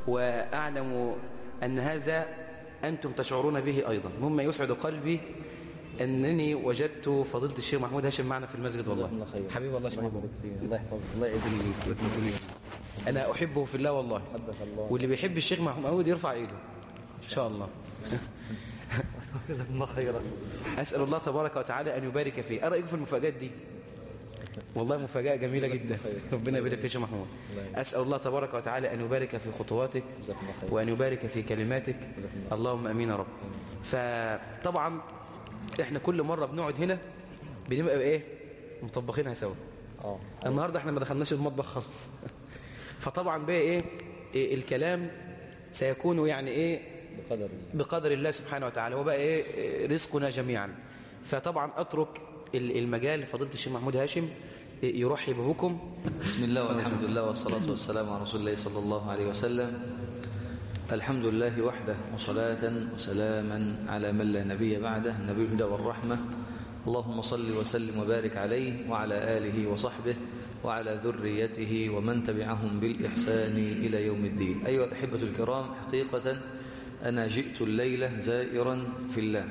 وأعلم أن هذا أنتم تشعرون به أيضا. مما يسعد قلبي أنني وجدت فضيلة الشيخ محمود هاشم معنا في المسجد. والله حبيب الله شيخ محمود، الله يحفظك، الله يعزك. أنا أحبه في الله والله، واللي بيحب الشيخ محمود يرفع إيده إن شاء الله. جزاكم الله خيرا. أسأل الله تبارك وتعالى أن يبارك فيه. أرأيك في المفاجآت دي؟ والله مفاجأة جميلة جدا، ربنا يبارك فيك يا محمود. أسأل الله تبارك وتعالى أن يبارك في خطواتك وأن يبارك في كلماتك، اللهم أمين يا رب. فطبعا إحنا كل مرة بنقعد هنا بنبقى إيه مطبخينها سوا. النهاردة إحنا ما دخلناش المطبخ خالص. فطبعا بقى إيه الكلام سيكون يعني إيه بقدر الله سبحانه وتعالى، وبقى إيه رزقنا جميعا. فطبعا أترك المجال لفضيلة الشيخ محمود هاشم يرحب بكم. بسم الله والحمد لله والصلاة والسلام على رسول الله صلى الله عليه وسلم. الحمد لله وحده، وصلاة وسلاما على من لا نبي بعده، النبي الهدى والرحمة. اللهم صل وسلم وبارك عليه وعلى آله وصحبه وعلى ذريته ومن تبعهم بالإحسان إلى يوم الدين. أيها الأحبة الكرام، حقيقة أنا جئت الليلة زائرا في الله،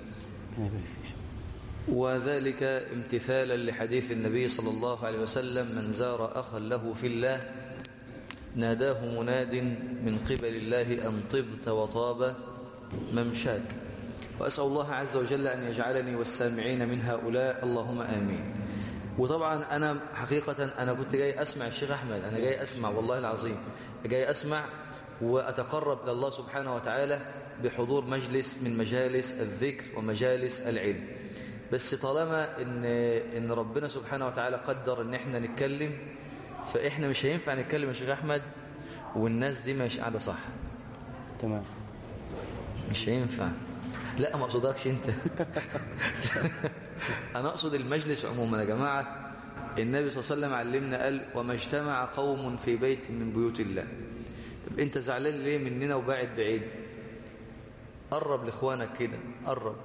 وذلك امتثالا لحديث النبي صلى الله عليه وسلم: من زار أخا له في الله ناداه مناد من قبل الله أن طبت وطاب ممشاك. وأسأل الله عز وجل أن يجعلني والسامعين من هؤلاء، اللهم آمين. وطبعا أنا حقيقة أنا كنت جاي أسمع الشيخ أحمد، أنا جاي أسمع والله العظيم، جاي أسمع وأتقرب إلى الله سبحانه وتعالى بحضور مجلس من مجالس الذكر ومجالس العلم. بس طالما إن ربنا سبحانه وتعالى قدر إن إحنا نتكلم، فإحنا مش هينفع نتكلم يا شيخ أحمد والناس دي مش قاعدة صح. تمام، مش هينفع. لا، ما أقصدكش أنت. أنا أقصد المجلس عموما. يا جماعة، النبي صلى الله عليه وسلم علمنا قال: وما اجتمع قوم في بيت من بيوت الله. طب أنت زعلان ليه مننا وبعد بعيد؟ قرب لإخوانك كده، قرب.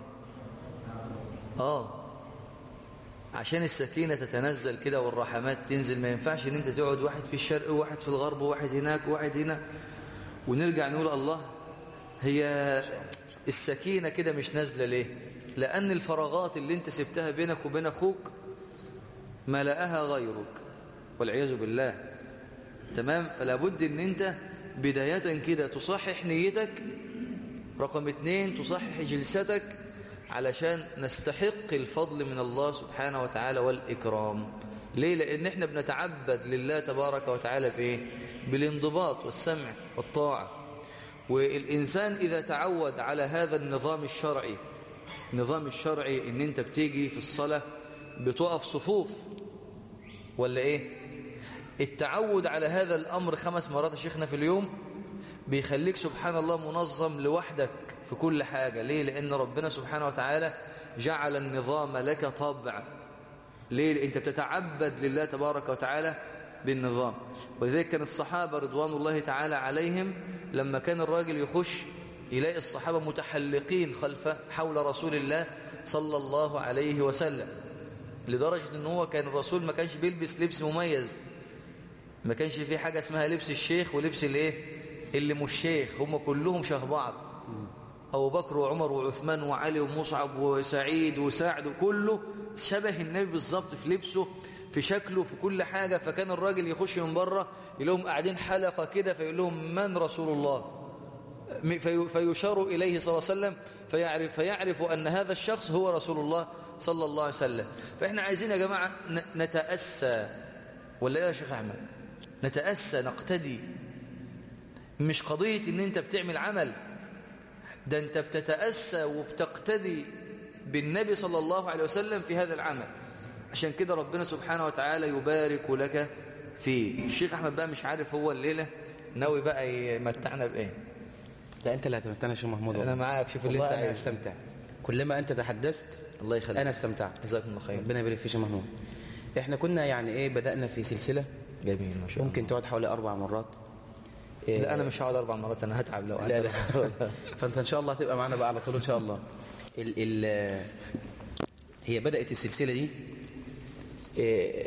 عشان السكينة تتنزل كده والرحمات تنزل. ما ينفعش ان انت تقعد واحد في الشرق وواحد في الغرب وواحد هناك وواحد هنا ونرجع نقول الله. هي السكينة كده مش نازلة ليه؟ لأن الفراغات اللي انت سبتها بينك وبين أخوك ملأها غيرك والعياذ بالله. تمام؟ فلا بد ان انت بداية كده تصحح نيتك، رقم 2 تصحح جلستك، علشان نستحق الفضل من الله سبحانه وتعالى والإكرام. ليه؟ لأن احنا بنتعبد لله تبارك وتعالى بإيه؟ بالانضباط والسمع والطاعة. والإنسان إذا تعود على هذا النظام الشرعي إن أنت بتيجي في الصلاة بتقف صفوف ولا إيه؟ التعود على هذا الأمر 5 مرات يا شيخنا في اليوم بيخليك سبحان الله منظم لوحدك في كل حاجة. ليه؟ لأن ربنا سبحانه وتعالى جعل النظام لك طبع. ليه؟ أنت بتتعبد لله تبارك وتعالى بالنظام. ولذلك كان الصحابة رضوان الله تعالى عليهم لما كان الراجل يخش يلاقي الصحابة متحلقين حول رسول الله صلى الله عليه وسلم، لدرجة أنه كان الرسول ما كانش بيلبس لبس مميز، ما كانش فيه حاجة اسمها لبس الشيخ ولبس اللي مش شيخ، هم كلهم شبه بعض. أبو بكر وعمر وعثمان وعلي ومصعب وسعيد وسعد كله شبه النبي بالظبط في لبسه في شكله في كل حاجة. فكان الراجل يخش من بره يلاقيهم قاعدين حلقة كده فيقول لهم: من رسول الله؟ فيشار إليه صلى الله عليه وسلم فيعرف أن هذا الشخص هو رسول الله صلى الله عليه وسلم. فإحنا عايزين يا جماعة نتأسى، ولا إيه يا شيخ أحمد؟ نتأسى، نقتدي. مش قضية إن أنت بتعمل عمل، ده أنت بتتأسى وبتقتدي بالنبي صلى الله عليه وسلم في هذا العمل. عشان كده ربنا سبحانه وتعالى يبارك لك فيه. الشيخ أحمد بقى مش عارف هو الليلة ناوي بقى يمتعنا بإيه؟ لا، أنت اللي هتمتعنا يا شيخ محمود. أنا معاك، شوف اللي أنت عايز. أنا أستمتع كلما أنت تحدثت. الله يخليك. أنا استمتعت، جزاكم الله خير. ربنا يبارك فيك يا شيخ محمود. إحنا كنا يعني بدأنا في سلسلة جميل ما شاء الله، ممكن تقعد حوالي 4 مرات. لا أنا مش هقعد 4 مرات، أنا هتعب لو قعدت. لا فأنت إن شاء الله هتبقى معنا بقى على طول إن شاء الله. هي بدأت السلسلة دي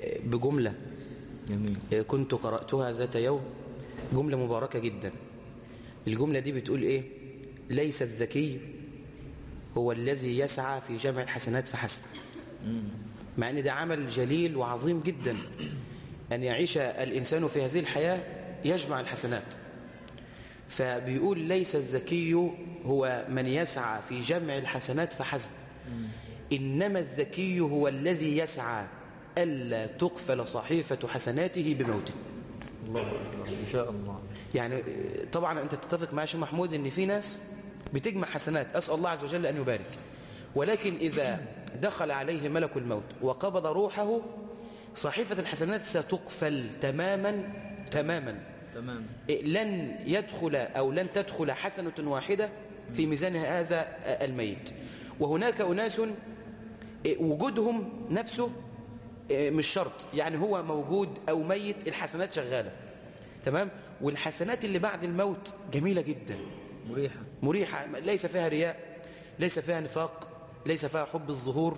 بجملة جميل كنت قرأتها ذات يوم، جملة مباركة جدا. الجملة دي بتقول إيه؟ ليس الذكي هو الذي يسعى في جمع الحسنات فحسب. مع أن ده عمل جليل وعظيم جدا أن يعيش الإنسان في هذه الحياة يجمع الحسنات. فبيقول ليس الذكي هو من يسعى في جمع الحسنات فحسب، إنما الذكي هو الذي يسعى ألا تقفل صحيفة حسناته بموته. الله أكبر إن شاء الله. يعني طبعا أنت تتفق مع شيخ محمود أن في ناس بتجمع حسنات، أسأل الله عز وجل أن يبارك، ولكن إذا دخل عليه ملك الموت وقبض روحه صحيفة الحسنات ستقفل تماما تماما. لن يدخل أو لن تدخل حسنة واحدة في ميزان هذا الميت. وهناك أناس وجودهم نفسه مش شرط، يعني هو موجود أو ميت الحسنات شغالة تمام، والحسنات اللي بعد الموت جميلة جدا مريحة، ليس فيها رياء، ليس فيها نفاق، ليس فيها حب الظهور.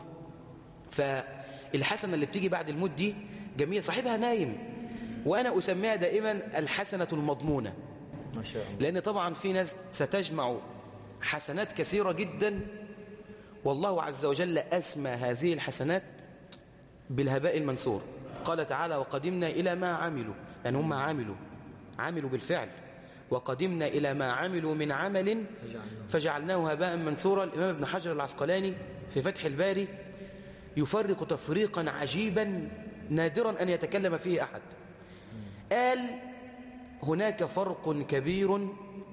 فالحسنة اللي بتيجي بعد الموت دي جميلة، صاحبها نايم، وأنا أسميها دائما الحسنة المضمونة. ما شاء الله. لأن طبعا في ناس ستجمع حسنات كثيرة جدا، والله عز وجل أسمى هذه الحسنات بالهباء المنثور. قال تعالى وقدمنا إلى ما عملوا، يعني هم عملوا بالفعل، وقدمنا إلى ما عملوا من عمل فجعلناه هباء منثورا. الإمام ابن حجر العسقلاني في فتح الباري يفرق تفريقا عجيبا نادرا أن يتكلم فيه أحد. قال هناك فرق كبير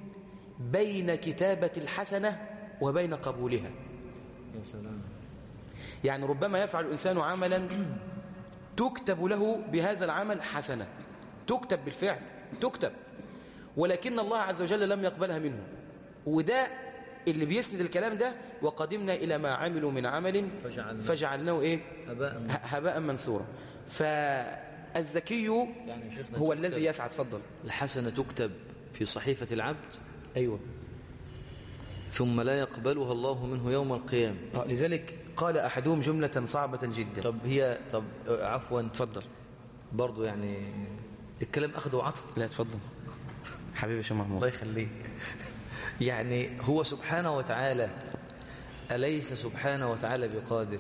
بين كتابة الحسنة وبين قبولها. يا سلام. يعني ربما يفعل الإنسان عملا تكتب له بهذا العمل حسنة، تكتب بالفعل، تكتب، ولكن الله عز وجل لم يقبلها منه. وده اللي بيسند الكلام ده، وقدمنا إلى ما عملوا من عمل فجعلناه إيه؟ هباء منثورا. فالذكي يعني هو الذي يسعى. تفضل. الحسنة تكتب في صحيفة العبد، أيوة، ثم لا يقبلها الله منه يوم القيامة. لذلك قال أحدهم جملة صعبة جدا. طب عفوا، تفضل. برضو يعني الكلام أخذ وعطى. لا تفضل حبيبي شيخ محمود، الله يخليك. يعني هو سبحانه وتعالى، أليس سبحانه وتعالى بقادر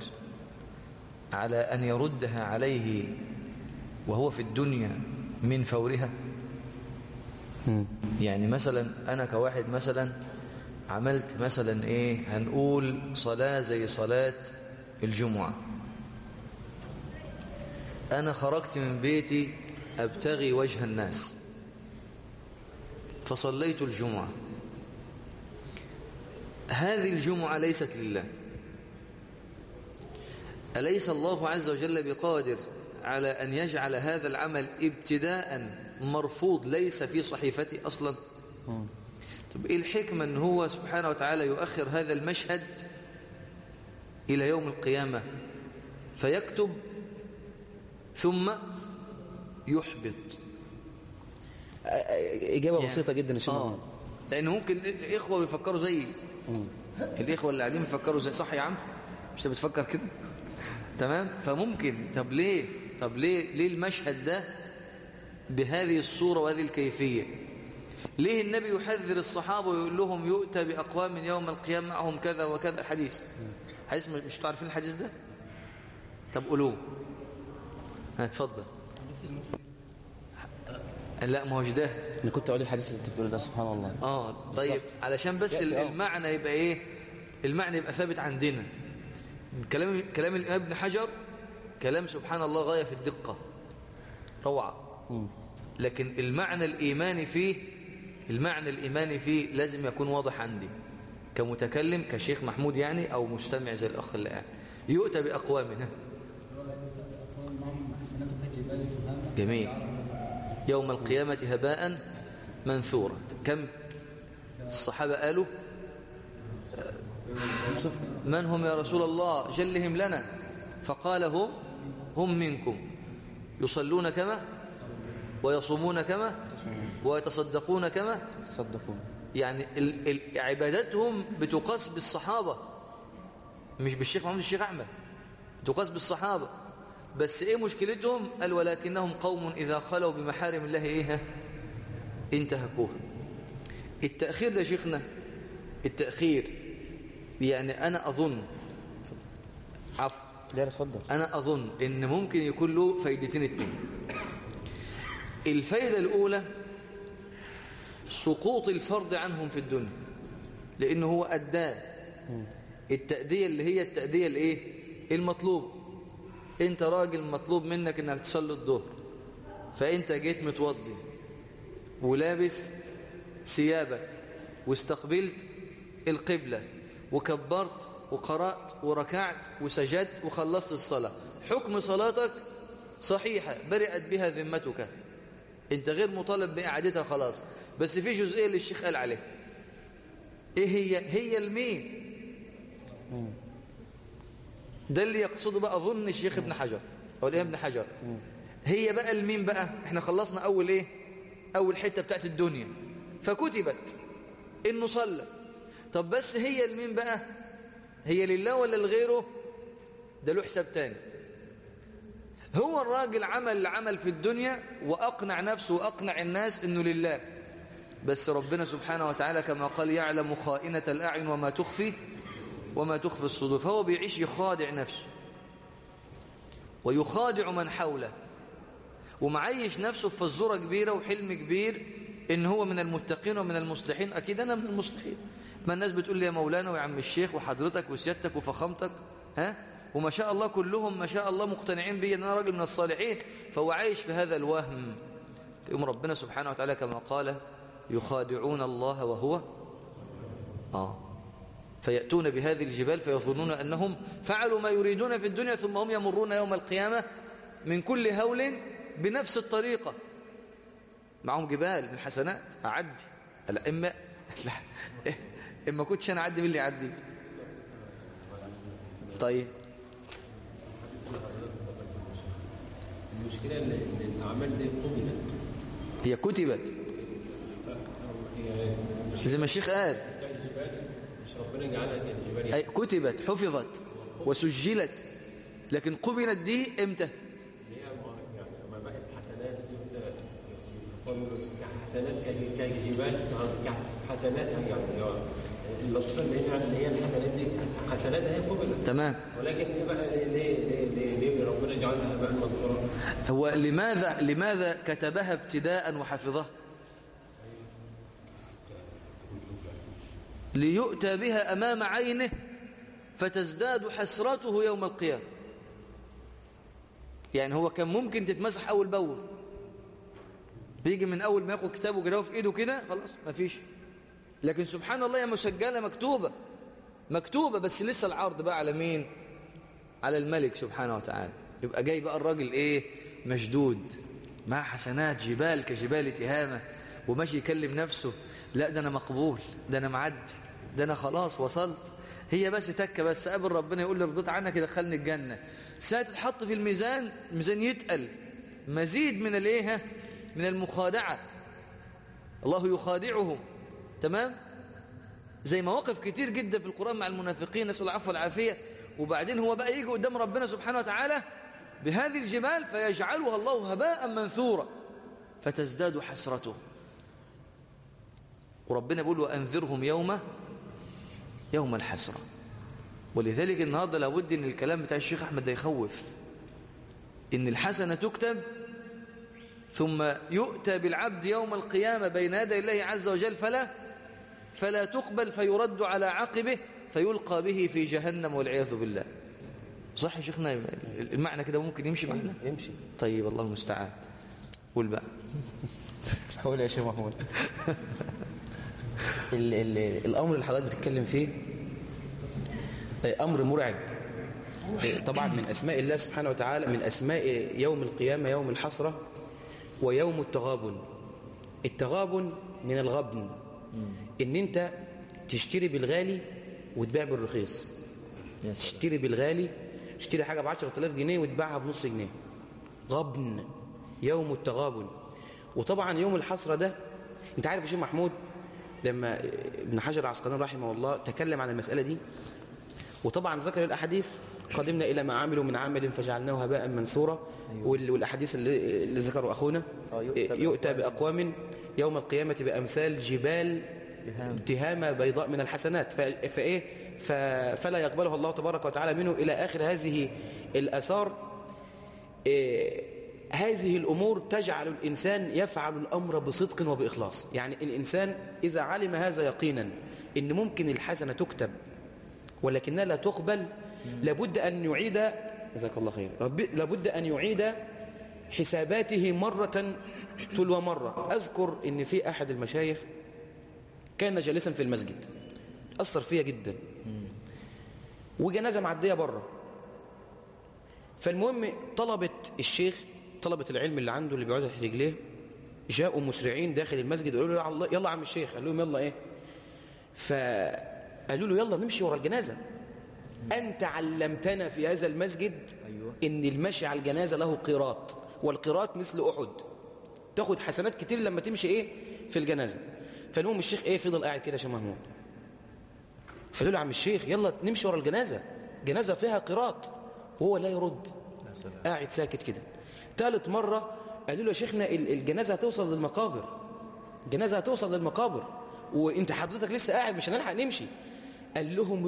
على أن يردها عليه وهو في الدنيا من فورها؟ يعني مثلا أنا كواحد مثلا عملت مثلا إيه، هنقول صلاة زي صلاة الجمعة، أنا خرجت من بيتي أبتغي وجه الناس فصليت الجمعة، هذه الجمعة ليست لله. أليس الله عز وجل بقادر على أن يجعل هذا العمل ابتداء مرفوض ليس في صحيفتي أصلا؟ طب إيه الحكمة أن هو سبحانه وتعالى يؤخر هذا المشهد إلى يوم القيامة فيكتب ثم يحبط؟ إجابة يعني بسيطة جدا يا شيخ. لأن ممكن الإخوة بيفكروا زي الإخوة اللي قاعدين بيفكروا زي، صح يا عم؟ مش أنت بتفكر كده؟ تمام. فممكن طب ليه المشهد ده بهذه الصورة وهذه الكيفية؟ ليه النبي يحذر الصحابة ويقول لهم يؤتى بأقوام يوم القيامة معهم كذا وكذا؟ الحديث مش تعرفين الحديث ده؟ طب قولوه. هتفضل. لا ما هوش ده، انا كنت اقول الحديث اللي انت بتقوله ده. سبحان الله. طيب علشان بس المعنى يبقى ايه، المعنى يبقى ثابت عندنا. كلام الإمام ابن حجر كلام سبحان الله غاية في الدقة، روعة. لكن المعنى الإيماني فيه لازم يكون واضح عندي كمتكلم كشيخ محمود يعني، أو مستمع زي الأخ اللي قاعد. يؤتى بأقوامنا، جميل، يوم القيامة هباء منثورا. كم الصحابة قالوا من هم يا رسول الله؟ جلهم لنا. فقال هم منكم يصلون كما ويصومون كما ويتصدقون كما تصدقون. يعني عبادتهم بتقاس بالصحابة، مش بالشيخ محمود الشيخ أحمد، تقاس بالصحابة. بس ايه مشكلتهم؟ قال ولكنهم قوم إذا خلوا بمحارم الله انتهكوها. التأخير ده شيخنا، التأخير يعني أنا أظن لا اتفضل. أنا أظن إن ممكن يكون له فايدتين اتنين. الفايدة الأولى سقوط الفرض عنهم في الدنيا، لأنه هو أدى التأدية اللي هي التأدية الإيه؟ المطلوب. أنت راجل مطلوب منك إنك تصلي الظهر، فأنت جيت متوضي ولابس ثيابك واستقبلت القبلة وكبرت وقرأت وركعت وسجدت وخلصت الصلاة، حكم صلاتك صحيحة برئت بها ذمتك، انت غير مطالب بإعادتها خلاص. بس في جزئية اللي الشيخ قال عليها، ايه هي المين؟ ده اللي يقصده بقى أظن الشيخ ابن حجر أو الإمام ابن حجر. هي بقى المين بقى؟ احنا خلصنا أول ايه؟ أول حتة بتاعت الدنيا، فكتبت إنه صلى. طب بس هي المين بقى؟ هي لله ولا لغيره؟ ده له حساب تاني. هو الراجل عمل في الدنيا وأقنع نفسه وأقنع الناس إنه لله، بس ربنا سبحانه وتعالى كما قال يعلم خائنة الأعين وما تخفي الصدور، فهو بيعيش يخادع نفسه ويخادع من حوله، ومعيش نفسه في فزورة كبيرة وحلم كبير إن هو من المتقين ومن المصلحين. أكيد أنا من المصلحين، ما الناس بتقول لي يا مولانا ويا عم الشيخ وحضرتك وسيادتك وفخامتك، وما شاء الله كلهم ما شاء الله مقتنعين بي أن أنا راجل من الصالحين، فهو عايش في هذا الوهم. فيقوم ربنا سبحانه وتعالى كما قال يخادعون الله وهو فيأتون بهذه الجبال فيظنون أنهم فعلوا ما يريدون في الدنيا ثم هم يمرون يوم القيامة من كل هول بنفس الطريقة، معهم جبال من حسنات أعدي. لا إما كنتش أنا أعدي باللي أعدي. طيب المشكلة إن الأعمال دي قبلت، هي كتبت زي ما الشيخ قال، مش ربنا جعلها كالجبال، أي كتبت حفظت وسجلت، لكن قبلت دي إمتى؟ هي يعني ما بقت حسنات كحسنات كجبال كحسنات، يعني اللطيفة اللي هي الحسنات دي حسناتها هي قبلت تمام، ولكن ايه بقى ليه ربنا جعلها بقى منصورة؟ هو لماذا كتبها ابتداء وحفظها؟ ليؤتى بها أمام عينه فتزداد حسرته يوم القيامة. يعني هو كان ممكن تتمسح أول بأول، بيجي من أول ما ياخد كتابه كده في إيده كده خلاص ما فيش، لكن سبحان الله يا مسجلة مكتوبة، بس لسه العرض بقى على مين؟ على الملك سبحانه وتعالى. يبقى جاي بقى الراجل إيه؟ مشدود مع حسنات جبال كجبال تهامة، وماشي يكلم نفسه لا ده أنا مقبول، ده أنا معدي، ده أنا خلاص وصلت، هي بس تكة بس قابل ربنا يقول لي رضيت عنك يدخلني الجنة. ساعة تتحط في الميزان يتقل، مزيد من الايه من المخادعة، الله يخادعهم. تمام، زي مواقف كتير جدا في القرآن مع المنافقين، نسأل العفو والعافية. وبعدين هو بقى يجي قدام ربنا سبحانه وتعالى بهذه الجبال فيجعلها الله هباء منثورا فتزداد حسرته. وربنا بيقول وأنذرهم يوم الحسرة. ولذلك النهارده لابد ان الكلام بتاع الشيخ أحمد ده يخوف، ان الحسنة تكتب ثم يؤتى بالعبد يوم القيامة بين يدي الله عز وجل فلا تقبل، فيرد على عقبه فيلقى به في جهنم والعياذ بالله. صح يا شيخنا؟ المعنى كده ممكن يمشي معنا؟ يمشي. طيب الله المستعان. قول بقى. حول يا شيخ محمود. الأمر اللي حضرتك بتتكلم فيه أمر مرعب طبعا من أسماء الله سبحانه وتعالى، من أسماء يوم القيامة يوم الحسرة ويوم التغابن. التغابن من الغبن، إن أنت تشتري بالغالي وتبيع بالرخيص. تشتري بالغالي، تشتري حاجة ب10,000 جنيه وتباعها بنص جنيه. غبن، يوم التغابن. وطبعا يوم الحسرة ده أنت عارف يا شيخ محمود لما ابن حجر العسقلاني رحمه الله تكلم عن المسألة دي، وطبعا ذكر الأحاديث قدمنا إلى ما عملوا من عمل فجعلناه هباء منثورا. والأحاديث اللي ذكروا أخونا يؤتى بأقوام يوم القيامة بأمثال جبال تهامة بيضاء من الحسنات فإيه فلا يقبلها الله تبارك وتعالى منه إلى آخر هذه الآثار. هذه الأمور تجعل الإنسان يفعل الأمر بصدق وبإخلاص. يعني الإنسان إذا علم هذا يقينا إن ممكن الحسنة تكتب ولكنها لا تقبل، لابد أن يعيد جزاك الله خير لابد أن يعيد حساباته مرة تلو مرة. أذكر إن في أحد المشايخ كان جالسا في المسجد، أثر فيها جدا، وجنازة معدية بره. فالمهم طلبة العلم اللي عنده اللي بيقعدوا تحت رجليه جاءوا مسرعين داخل المسجد وقالوا له يلا عم الشيخ. قال لهم يلا ايه؟ فقالوا له يلا نمشي ورا الجنازة. أنت علمتنا في هذا المسجد إن المشي على الجنازة له قيراط، والقيراط مثل أحد، تاخد حسنات كتير لما تمشي ايه في الجنازة. فالمهم الشيخ ايه فضل قاعد كده يا شيخ محمود. فقالوا له عم الشيخ يلا نمشي ورا الجنازة، جنازة فيها قيراط، وهو لا يرد، قاعد ساكت كده. ثالث مرة قالوا له يا شيخنا الجنازة هتوصل للمقابر، الجنازة هتوصل للمقابر وانت حضرتك لسه قاعد مش هنلحق نمشي. قال لهم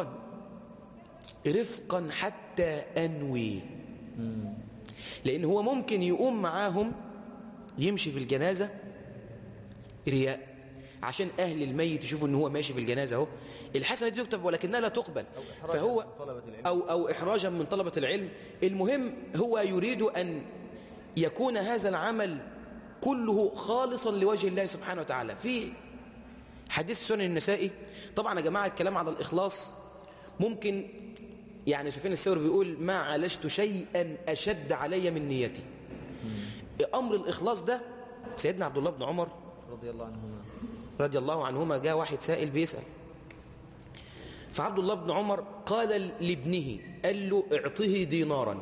رفقا حتى أنوي، لأن هو ممكن يقوم معاهم يمشي في الجنازة رياء عشان أهل الميت يشوفوا أنه هو ماشي في الجنازة اهو، الحسنة دي تكتب ولكنها لا تقبل، فهو أو إحراجا من طلبة العلم. المهم هو يريد أن يكون هذا العمل كله خالصا لوجه الله سبحانه وتعالى. في حديث سنن النسائي، طبعا يا جماعة الكلام على الإخلاص ممكن يعني سفيان الثوري بيقول ما عالجت شيئا أشد علي من نيتي. أمر الإخلاص ده سيدنا عبد الله بن عمر رضي الله عنهما جاء واحد سائل بيسأل، فعبد الله بن عمر قال لابنه، قال له اعطه دينارا،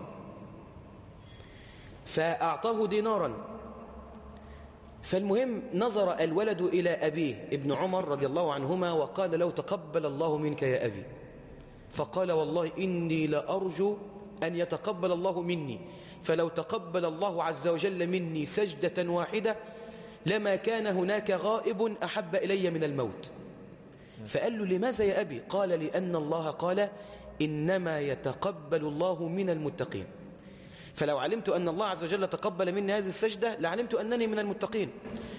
فأعطاه دينارا. فالمهم نظر الولد إلى أبيه ابن عمر رضي الله عنهما وقال لو تقبل الله منك يا أبي. فقال والله إني لأرجو أن يتقبل الله مني، فلو تقبل الله عز وجل مني سجدة واحدة لما كان هناك غائب أحب إلي من الموت. فقال له لماذا يا أبي؟ قال لأن الله قال إنما يتقبل الله من المتقين، فلو علمت أن الله عز وجل تقبل مني هذه السجدة لعلمت أنني من المتقين.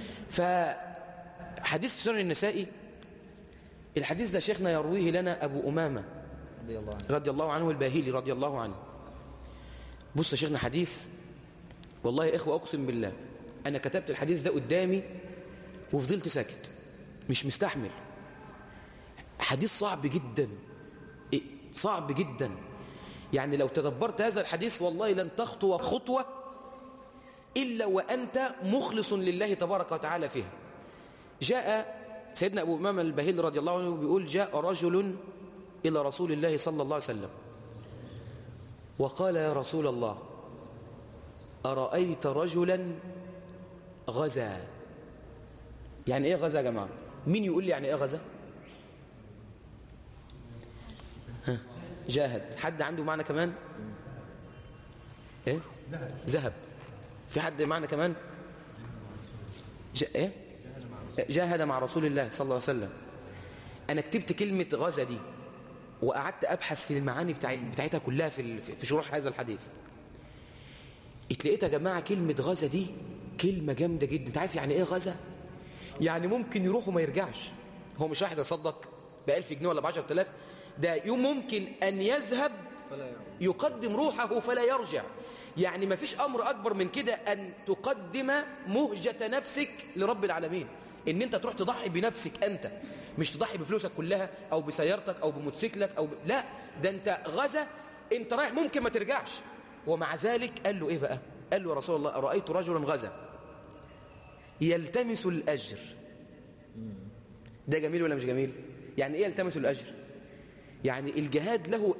فحديث في سنن النسائي، الحديث ده شيخنا يرويه لنا أبو أمامة رضي الله عنه الباهلي رضي الله عنه. بص يا شيخنا حديث والله يا إخوة أقسم بالله أنا كتبت الحديث ده قدامي وفضلت ساكت مش مستحمل. حديث صعب جدا صعب جدا، يعني لو تدبرت هذا الحديث والله لن تخطو خطوة إلا وأنت مخلص لله تبارك وتعالى فيها. جاء سيدنا أبو أمامة الباهلي رضي الله عنه بيقول جاء رجل إلى رسول الله صلى الله عليه وسلم وقال يا رسول الله أرأيت رجلا غزا. يعني إيه غزا يا جماعة؟ مين يقول لي يعني إيه غزا؟ جاهد. حد عنده معنى كمان؟ إيه؟ ذهب. في حد معنى كمان؟ إيه؟ جاهد مع رسول الله صلى الله عليه وسلم. أنا كتبت كلمة غزا دي وقعدت أبحث في المعاني بتاعتها كلها في شروح هذا الحديث. اتلقيت يا جماعة كلمة غزا دي كلمة جامدة جدا. انت عارف يعني ايه غزا؟ يعني ممكن يروح وما يرجعش. هو مش راح يتصدق ب1000 جنيه ولا ب10,000، ده يوم ممكن أن يذهب يقدم روحه فلا يرجع. يعني ما فيش أمر أكبر من كده أن تقدم مهجة نفسك لرب العالمين، ان انت تروح تضحي بنفسك انت، مش تضحي بفلوسك كلها او بسيارتك او بموتوسيكلك لا، ده انت غزا، انت رايح ممكن ما ترجعش. ومع ذلك قال له ايه بقى؟ قال له يا رسول الله رأيت رجلا غزا يلتمس الأجر. ده جميل ولا مش جميل؟ يعني ايه يلتمس الأجر؟ يعني الجهاد له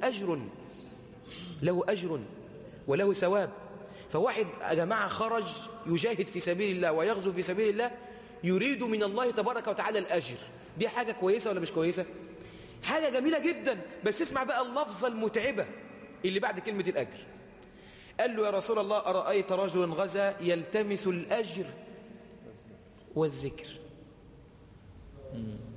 أجر وله ثواب. فواحد يا جماعة خرج يجاهد في سبيل الله ويغزو في سبيل الله يريد من الله تبارك وتعالى الأجر. دي حاجة كويسة ولا مش كويسة؟ حاجة جميلة جدا. بس اسمع بقى اللفظة المتعبة اللي بعد كلمة الأجر. قال له يا رسول الله أرأيت رجلا غزا يلتمس الأجر والذكر.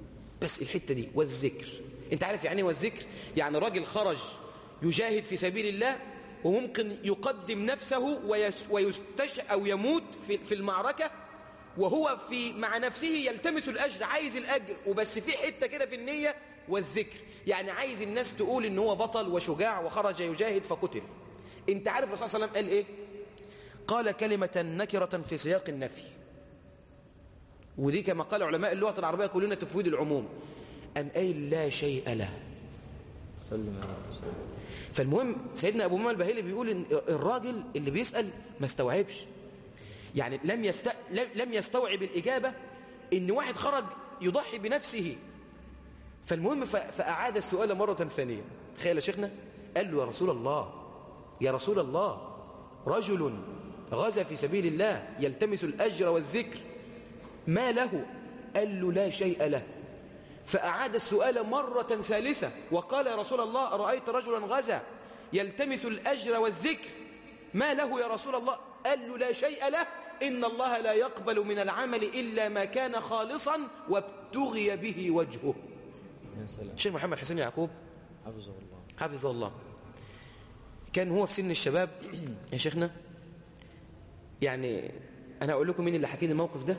بس الحتة دي والذكر. انت عارف يعني ايه والذكر؟ يعني راجل خرج يجاهد في سبيل الله وممكن يقدم نفسه ويستشهد أو يموت في المعركة وهو مع نفسه يلتمس الأجر، عايز الأجر، وبس في حتة كده في النية والذكر، يعني عايز الناس تقول إن هو بطل وشجاع وخرج يجاهد فقتل. انت عارف الرسول صلى الله عليه وسلم قال ايه؟ قال كلمة نكرة في سياق النفي، ودي كما قال علماء اللغة العربية يقولون تفويض العموم. أم قايل لا شيء له. فالمهم سيدنا أبو أمامة الباهلي بيقول إن الراجل اللي بيسأل ما استوعبش، يعني لم يستوعب الإجابة إن واحد خرج يضحي بنفسه. فالمهم فأعاد السؤال مرة ثانية. تخيل يا شيخنا، قال له يا رسول الله رجل غزا في سبيل الله يلتمس الأجر والذكر ما له؟ قال له لا شيء له. فأعاد السؤال مرة ثالثة وقال يا رسول الله أرأيت رجلا غزا يلتمس الأجر والذكر ما له يا رسول الله؟ قال له لا شيء له، إن الله لا يقبل من العمل إلا ما كان خالصا وابتغي به وجهه. الشيخ محمد حسين يعقوب حفظه الله كان هو في سن الشباب يا شيخنا. يعني أنا أقول لكم مين اللي حكي لي الموقف ده.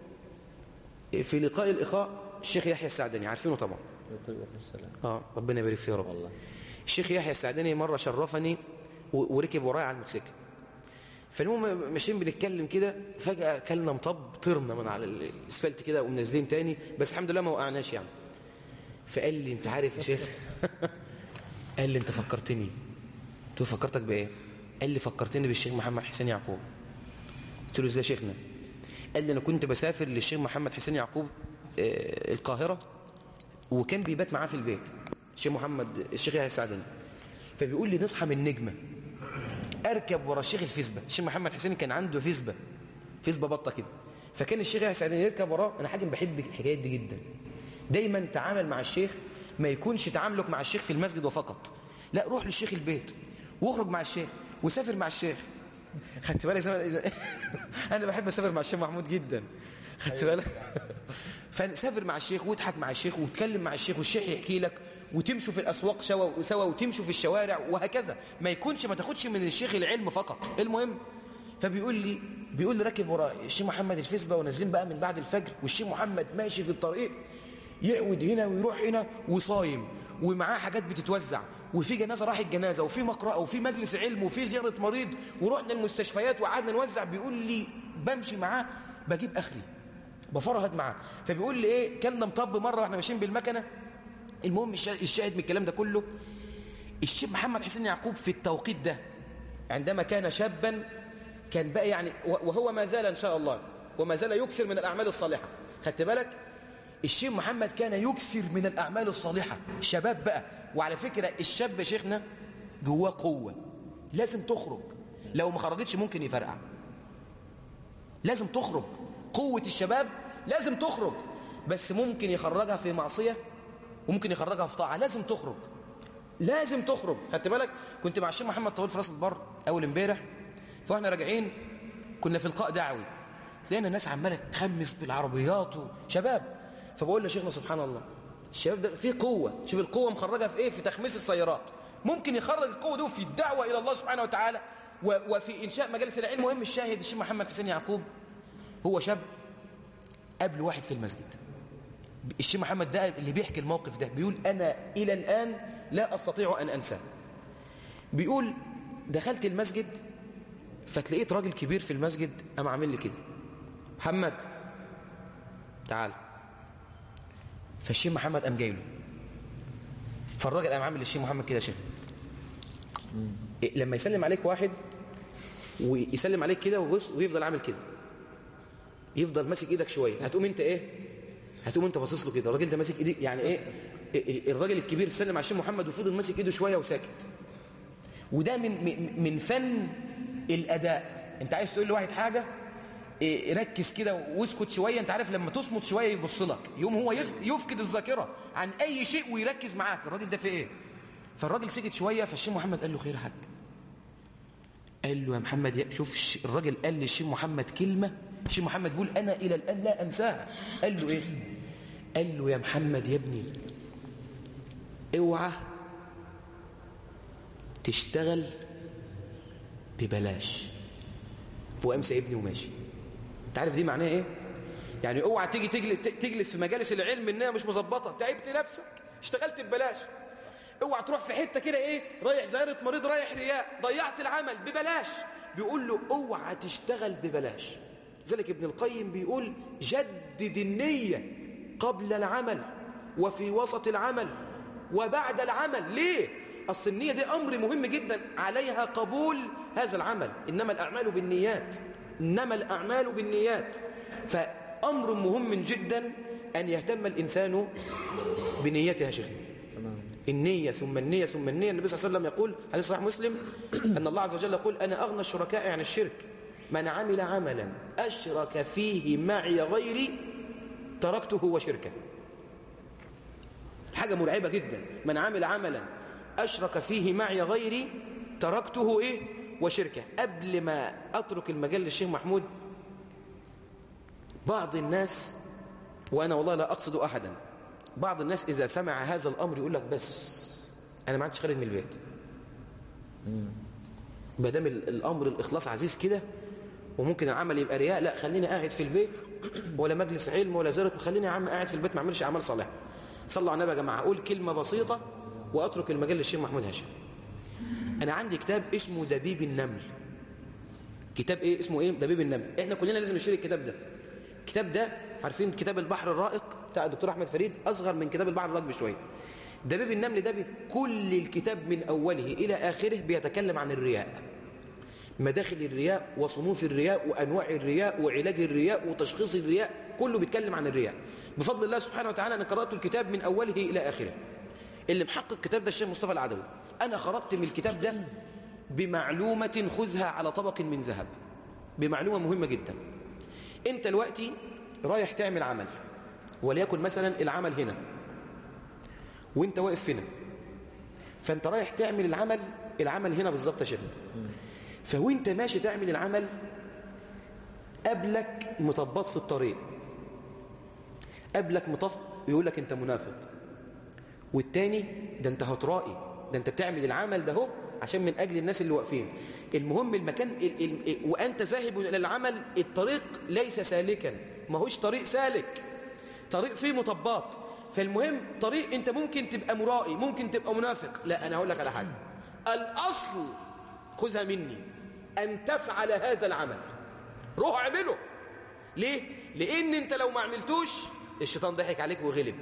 في لقاء الإخاء الشيخ يحيى السعدني، عارفينه طبعا. ربنا يبارك فيه يا رب. والله الشيخ يحيى السعدني مرة شرفني وركب ورايا على الموتوسيكل. فالمهم ماشيين بنتكلم كده، فجأة كلنا مطب، طرنا من على الاسفلت كده ومنزلين تاني، بس الحمد لله ما وقعناش يعني. فقال لي انت عارف يا شيخ قال لي انت فكرتني. قلت له فكرتك بايه؟ قال لي فكرتني بالشيخ محمد حسين يعقوب. قلت له ازاي يا شيخنا؟ قال لي انا كنت بسافر للشيخ محمد حسين يعقوب القاهرة، وكان بيبات معاه في البيت الشيخ يحيى السعدني. فبيقول لي نصحى من نجمة اركب ورا الشيخ الفيسبا. الشيخ محمد حسين كان عنده فيسبا بطة كده، فكان الشيخ يحيى السعدني يركب وراه. انا حاجه بحب الحكايات دي جدا. دايما تعامل مع الشيخ ما يكونش تعاملك مع الشيخ في المسجد وفقط، لا، روح للشيخ البيت واخرج مع الشيخ وسافر مع الشيخ. خدت بالك انا بحب اسافر مع الشيخ محمود جدا، خدت بالك فسافر مع الشيخ واضحك مع الشيخ واتكلم مع الشيخ والشيخ يحكي لك، وتمشوا في الاسواق سوا وتمشوا في الشوارع وهكذا. ما تاخدش من الشيخ العلم فقط. المهم فبيقول لي راكب ورا الشيخ محمد الفيسبا ونازلين بقى من بعد الفجر، والشيخ محمد ماشي في الطريق يعود هنا ويروح هنا وصايم ومعاه حاجات بتتوزع، وفي جنازه راح الجنازه وفي مقرأة وفي مجلس علم وفي زياره مريض، ورحنا المستشفيات وقعدنا نوزع. بيقول لي بمشي معاه بجيب اخري بفرهد معاه. فبيقول لي ايه، كنا مطب مره واحنا ماشيين بالمكنه. المهم الشاهد من الكلام ده كله، الشيخ محمد حسين يعقوب في التوقيت ده عندما كان شابا كان بقى يعني، وهو ما زال ان شاء الله وما زال يكثر من الاعمال الصالحه. خدت بالك الشيخ محمد كان يكثر من الاعمال الصالحه، شباب بقى. وعلى فكره الشاب شيخنا جواه قوه لازم تخرج، لو ما خرجتش ممكن يفرقع. لازم تخرج، قوه الشباب لازم تخرج، بس ممكن يخرجها في معصيه وممكن يخرجها في طاعه. لازم تخرج. خدت بالك كنت مع الشيخ محمد طويل في راس البر اول امبارح، فاحنا راجعين كنا في لقاء دعوي، تلاقينا الناس عماله تخمس بالعربيات وشباب. فبقول له شيخنا سبحان الله الشباب ده فيه قوه، شوف القوه مخرجها في ايه، في تخميس السيارات. ممكن يخرج القوه دي في الدعوه الى الله سبحانه وتعالى وفي انشاء مجالس العلم. مهم الشاهد الشيخ محمد حسين يعقوب هو شاب قبل واحد في المسجد. الشيخ محمد ده اللي بيحكي الموقف ده بيقول انا الى الان لا استطيع ان انساه. بيقول دخلت المسجد فتلاقيت راجل كبير في المسجد قام عامل لي كده، محمد تعال. فالشيخ محمد قام جاي له، فالراجل قام عامل للشيخ محمد كده يا شيخ. لما يسلم عليك واحد ويسلم عليك كده وبص ويفضل عامل كده، يفضل ماسك ايدك شويه، هتقوم انت باصص له كده. الراجل ده ماسك ايديك يعني ايه، الراجل الكبير سلم على الشيخ محمد وفضل ماسك ايده شويه وساكت. وده من فن الاداء. انت عايز تقول لواحد حاجه ركز كده واسكت شويه، انت عارف لما تصمت شويه يبص لك، يوم هو يفقد الذاكره عن اي شيء ويركز معاك الراجل ده في ايه. فالراجل سكت شويه، فالشيخ محمد قال له خير يا حاج. قال له يا محمد شوف الراجل قال للشيخ محمد كلمه، الشيخ محمد بيقول انا الى الان لا انساها. قال له ايه؟ قال له يا محمد يا ابني اوعى تشتغل ببلاش. وقام سايبني وماشي. انت عارف دي معناها ايه؟ يعني اوعى تيجي تجلس في مجالس العلم انها مش مظبطه، تعبت نفسك، اشتغلت ببلاش. اوعى تروح في حته كده ايه، رايح زياره مريض، رايح رياء، ضيعت العمل ببلاش. بيقول له اوعى تشتغل ببلاش. ذلك ابن القيم بيقول جدد النية قبل العمل وفي وسط العمل وبعد العمل. ليه؟ أصل النية دي أمر مهم جدا، عليها قبول هذا العمل. إنما الأعمال بالنيات، إنما الأعمال بالنيات. فأمر مهم جدا أن يهتم الإنسان بنيتها. شيخ النية ثم النية ثم النية. النبي صلى الله عليه وسلم يقول حديث صحيح مسلم أن الله عز وجل يقول أنا أغنى الشركاء عن الشرك من عمل عملا أشرك فيه معي غيري تركته وشركه. حاجة مرعبة جدا. من عمل عملا أشرك فيه معي غيري تركته إيه وشركه. قبل ما أترك المجال للشيخ محمود، بعض الناس، وأنا والله لا أقصد أحدا، بعض الناس إذا سمع هذا الأمر يقول لك بس أنا ما عادش خارج من البيت. ما دام الأمر الإخلاص عزيز كده وممكن العمل يبقى رياء، لا خليني قاعد في البيت، ولا مجلس علم ولا زيارة، خليني يا عم قاعد في البيت ما اعملش أعمال صالحة. صلوا على النبي يا جماعة. أقول كلمة بسيطة وأترك المجال للشيخ محمود هاشم. أنا عندي كتاب اسمه دبيب النمل. كتاب إيه اسمه إيه؟ دبيب النمل. إحنا كلنا لازم نشتري الكتاب ده. الكتاب ده عارفين كتاب البحر الرائق بتاع الدكتور أحمد فريد، أصغر من كتاب البحر الرائق بشوية. دبيب النمل ده كل الكتاب من أوله إلى آخره بيتكلم عن الرياء، مداخل الرياء وصنوف الرياء وأنواع الرياء وعلاج الرياء وتشخيص الرياء، كله بيتكلم عن الرياء. بفضل الله سبحانه وتعالى أنا قرأت الكتاب من أوله إلى آخره. اللي محقق الكتاب ده الشيخ مصطفى العدوي. أنا خرجت من الكتاب ده بمعلومة خذها على طبق من ذهب، بمعلومة مهمة جدا. أنت دلوقتي رايح تعمل عمل، وليكن مثلا العمل هنا وانت واقف هنا، فانت رايح تعمل العمل هنا بالظبط يا شيخ. فوانت ماشي تعمل العمل قبلك مطبط في الطريق، قبلك مطف يقول لك انت منافق، والتاني ده انت هترائي، ده انت بتعمل العمل ده هو عشان من اجل الناس اللي واقفين. المهم المكان وانت ذاهب الى العمل، الطريق ليس سالكا، ما هوش طريق سالك، طريق فيه مطبات. فالمهم طريق انت ممكن تبقى مرائي، ممكن تبقى منافق. لا، انا هقول لك على حاجه، الاصل خذها مني ان تفعل هذا العمل، روح اعمله. ليه؟ لان انت لو ما عملتوش الشيطان ضحك عليك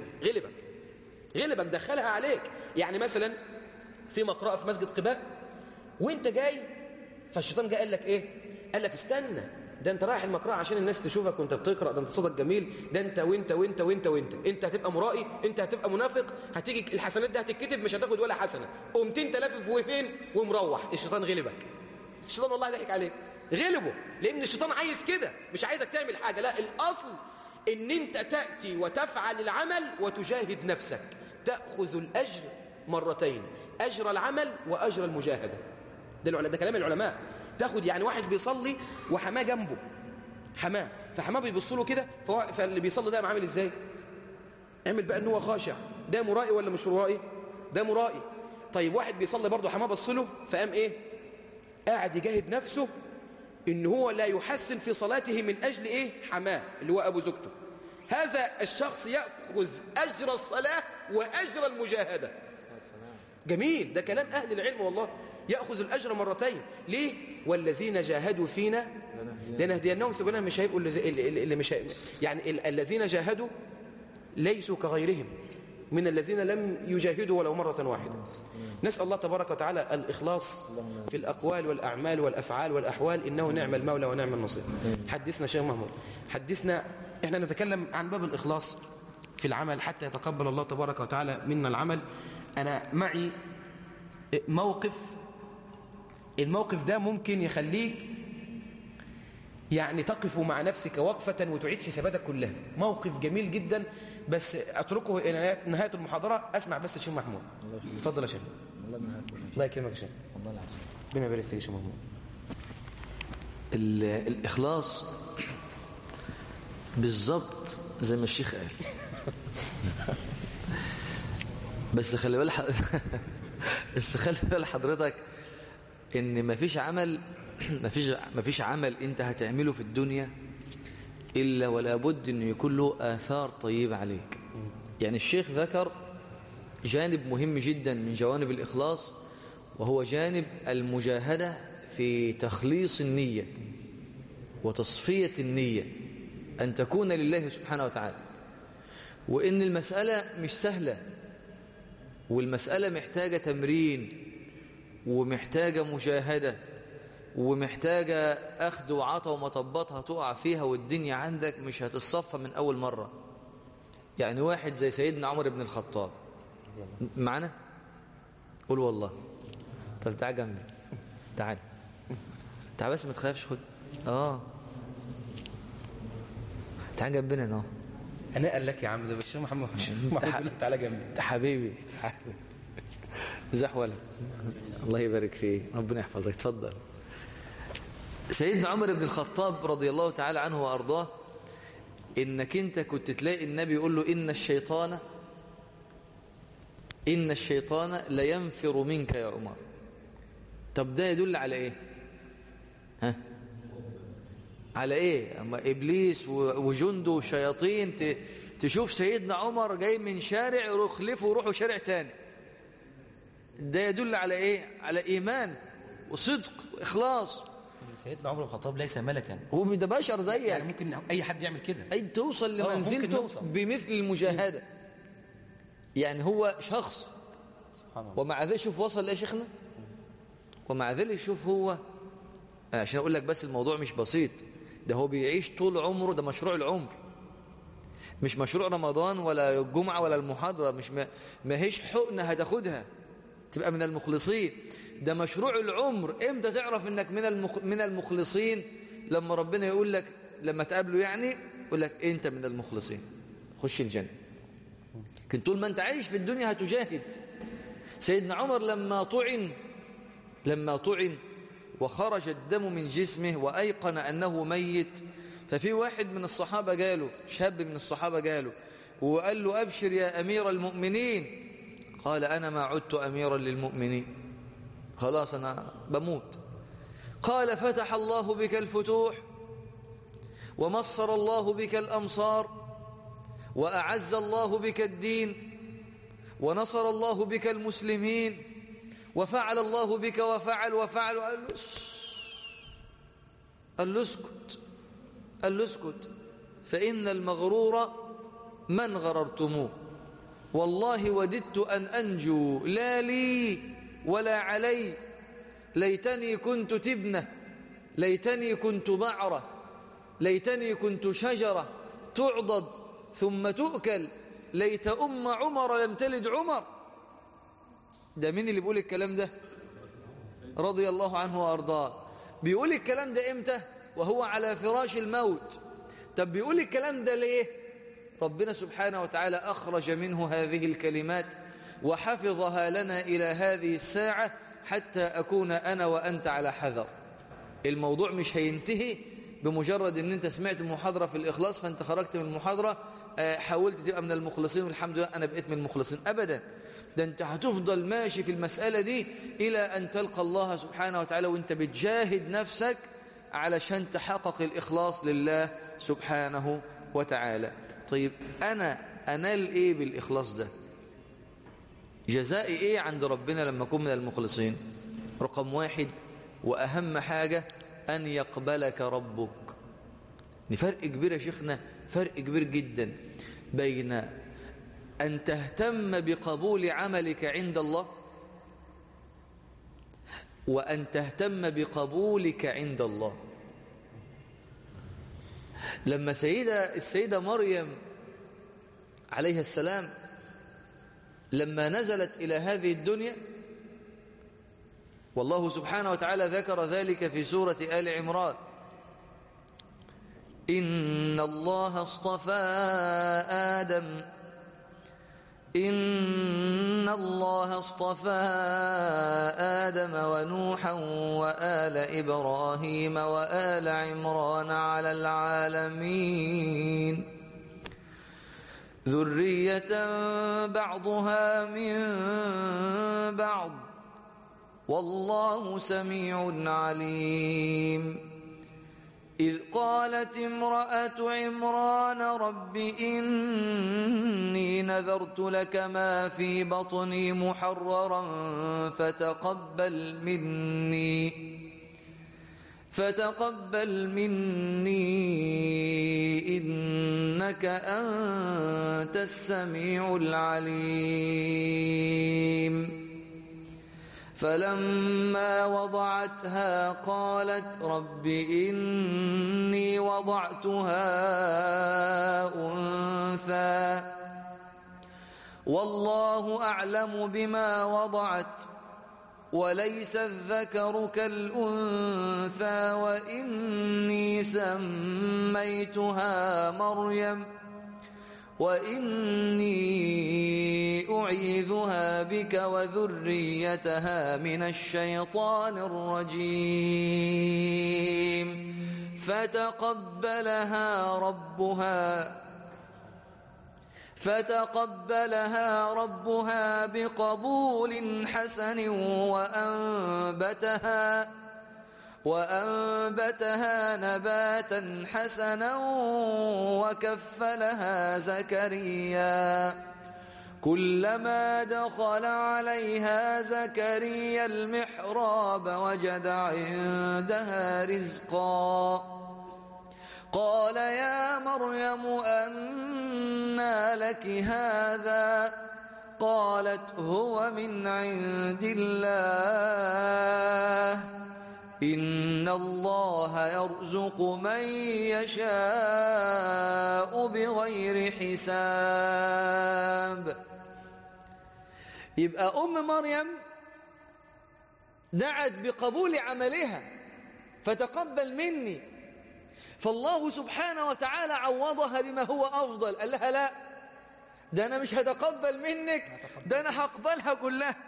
غلبك دخلها عليك. يعني مثلا في مقرأة في مسجد قباء وانت جاي، فالشيطان جاء قال لك ايه؟ قال لك استنى، ده انت رايح المقرأة عشان الناس تشوفك وانت بتقرأ، ده انت صوتك جميل، ده انت وانت وانت وانت وانت انت هتبقى مرائي، انت هتبقى منافق، هتيجي الحسنات دي هتتكتب مش هتاخد ولا حسنة، قمت انت لافف وفين ومروح. الشيطان غلبك. الشيطان والله ضحك عليك، غلبه، لان الشيطان عايز كده، مش عايزك تعمل حاجة. لا، الاصل ان انت تأتي وتفعل العمل وتجاهد نفسك، تأخذ الأجر مرتين، أجر العمل وأجر المجاهدة. ده كلام العلماء. تاخد يعني واحد بيصلي وحماه جنبه، حماه، فحماه بيبص له كده، فاللي بيصلي ده عامل ازاي؟ اعمل بقى ان هو خاشع. ده مرائي ولا مش مرائي؟ ده مرائي. طيب واحد بيصلي برضه حماه بص له، فقام ايه؟ قاعد يجاهد نفسه ان هو لا يحسن في صلاته من اجل ايه؟ حماه اللي هو ابو زوجته. هذا الشخص يأخذ أجر الصلاة وأجر المجاهدة. جميل، ده كلام أهل العلم والله. يأخذ الأجر مرتين. ليه؟ والذين جاهدوا فينا لنهدينهم سبلنا. مش هيبقوا اللي مش يعني الذين جاهدوا ليسوا كغيرهم من الذين لم يجاهدوا ولو مرة واحدة. نسأل الله تبارك وتعالى الإخلاص في الأقوال والأعمال والأفعال والأحوال، إنه نعم المولى ونعم النصير. حدثنا شيخ محمود، حدثنا. احنا نتكلم عن باب الإخلاص في العمل حتى يتقبل الله تبارك وتعالى منا العمل. أنا معي موقف، الموقف ده ممكن يخليك يعني تقف مع نفسك وقفة وتعيد حساباتك كلها. موقف جميل جدا، بس أتركه إلى نهاية المحاضرة. أسمع بس الشيخ محمود. اتفضل يا شيخ. الله يكرمك يا شيخ. ربنا يبارك فيك يا شيخ محمود. الإخلاص بالظبط زي ما الشيخ قال. بس خلي بال حضرتك ان مفيش عمل انت هتعمله في الدنيا الا ولا بد انه يكون له آثار طيبة عليك. يعني الشيخ ذكر جانب مهم جدا من جوانب الإخلاص، وهو جانب المجاهدة في تخليص النية وتصفية النية، أن تكون لله سبحانه وتعالى، وإن المسألة مش سهلة، والمسألة محتاجة تمرين ومحتاجة مجاهدة ومحتاجة أخذ وعطا ومطبطها تقع فيها، والدنيا عندك مش هتتصفى من أول مرة. يعني واحد زي سيدنا عمر بن الخطاب معنا، قول والله. طب تعال جنبي، تعال بس ما تخافش، خد تعال جنبنا اهو. انا قال لك يا عم ده الشيخ محمد تعالى جنبي حبيبي زحوله. الله يبارك فيه، ربنا يحفظك. اتفضل. سيدنا عمر بن الخطاب رضي الله تعالى عنه وارضاه، انك انت كنت تلاقي النبي يقول له ان الشيطان لينفر منك يا عمر. طب ده يدل على ايه؟ على ايه؟ اما ابليس وجنده وشياطين تشوف سيدنا عمر جاي من شارع يخلفه ويروحوا شارع تاني. ده يدل على ايه؟ على ايمان وصدق واخلاص. سيدنا عمر بن الخطاب ليس ملكا، هو ده بشر زيك، يعني ممكن اي حد يعمل كده، اي توصل لمنزلته بمثل المجاهده. يعني هو شخص سبحان الله، ومع ذلك شوف وصل لايه شيخنا، ومع ذلك شوف هو، عشان اقول لك بس الموضوع مش بسيط، ده هو بيعيش طول عمره، ده مشروع العمر، مش مشروع رمضان ولا الجمعة ولا المحاضرة، مش ما هيش حقنة هتاخدها تبقى من المخلصين، ده مشروع العمر. امتى تعرف انك من المخلصين؟ لما ربنا يقول لك، لما تقابله يعني يقول لك انت من المخلصين، خش الجنة. كنت طول ما انت عايش في الدنيا هتجاهد. سيدنا عمر لما طعن وخرج الدم من جسمه وأيقن أنه ميت، ففي واحد من الصحابة جاله، شاب من الصحابة جاله وقال له أبشر يا أمير المؤمنين. قال أنا ما عدت أميرا للمؤمنين، خلاص أنا بموت. قال فتح الله بك الفتوح ومصر الله بك الأمصار وأعز الله بك الدين ونصر الله بك المسلمين وفعل الله بك وفعل. قال له اسكت فإن المغرور من غررتموه، والله وددت أن أنجو لا لي ولا علي، ليتني كنت تبنة، ليتني كنت بعرة، ليتني كنت شجرة تعضد ثم تؤكل، ليت أم عمر لم تلد عمر. ده مين اللي بيقول الكلام ده؟ رضي الله عنه وأرضاه. بيقول الكلام ده إمتى؟ وهو على فراش الموت. طب بيقول الكلام ده ليه؟ ربنا سبحانه وتعالى أخرج منه هذه الكلمات وحفظها لنا إلى هذه الساعة حتى أكون أنا وأنت على حذر. الموضوع مش هينتهي بمجرد أن أنت سمعت محاضرة في الإخلاص فأنت خرجت من المحاضرة حاولت تبقى من المخلصين والحمد لله أنا بقيت من المخلصين. أبدا، ده أنت هتفضل ماشي في المسألة دي إلى أن تلقى الله سبحانه وتعالى وأنت بتجاهد نفسك علشان تحقق الإخلاص لله سبحانه وتعالى. طيب أنا أنال إيه بالإخلاص ده؟ جزائي إيه عند ربنا لما أكون من المخلصين؟ رقم واحد وأهم حاجة أن يقبلك ربك. فرق كبير يا شيخنا، فرق كبير جدا بين أن تهتم بقبول عملك عند الله وأن تهتم بقبولك عند الله. لما السيدة مريم عليها السلام لما نزلت إلى هذه الدنيا، والله سبحانه وتعالى ذكر ذلك في سورة آل عمران، إن الله اصطفى آدم ونوحا وآل إبراهيم وآل عمران على العالمين. ذرية بعضها من بعض والله سميع عليم إذ قالت امرأة عمران رب إني نذرت لك ما في بطني محررا فتقبل مني إنك أنت السميع العليم فلما وضعتها قالت رب إني وضعتها أنثى والله أعلم بما وضعت وليس الذكر كالأنثى وإني سميتها مريم وإني أعيذها بك وذريتها من الشيطان الرجيم فتقبلها ربها بقبول حسن وأنبتها نباتا حسنا وكفلها زكريا كلما دخل عليها زكريا المحراب وجد عندها رزقا قال يا مريم أنى لك هذا قالت هو من عند الله إن الله يرزق من يشاء بغير حساب. يبقى مريم دعت بقبول عملها فتقبل مني، فالله سبحانه وتعالى عوضها بما هو أفضل. قال لها لا، ده أنا مش هتقبل منك، ده أنا هقبلها كلها.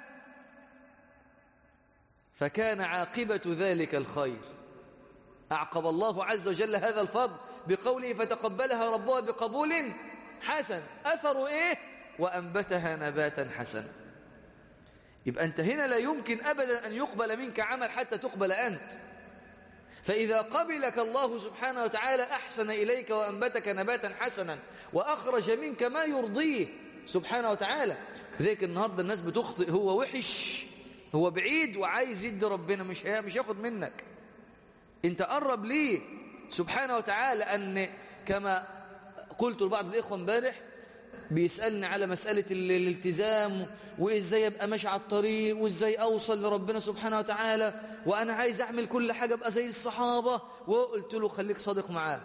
فكان عاقبة ذلك الخير. أعقب الله عز وجل هذا الفضل بقوله فتقبلها ربها بقبول حسن. أثر إيه؟ وأنبتها نباتا حسنا. يبقى أنت هنا لا يمكن أبدا أن يقبل منك عمل حتى تقبل أنت. فإذا قبلك الله سبحانه وتعالى أحسن إليك وأنبتك نباتا حسنا وأخرج منك ما يرضيه سبحانه وتعالى. ذلك النهاردة الناس بتخطئ، هو وحش، هو بعيد وعايز يدي ربنا، مش ياخد منك. انت قرب ليه سبحانه وتعالى. أن كما قلت لبعض الإخوة امبارح بيسألني على مسألة الالتزام وإزاي أبقى ماشي على الطريق وإزاي أوصل لربنا سبحانه وتعالى، وأنا عايز أعمل كل حاجة أبقى زي الصحابة. وقلت له خليك صادق معاه،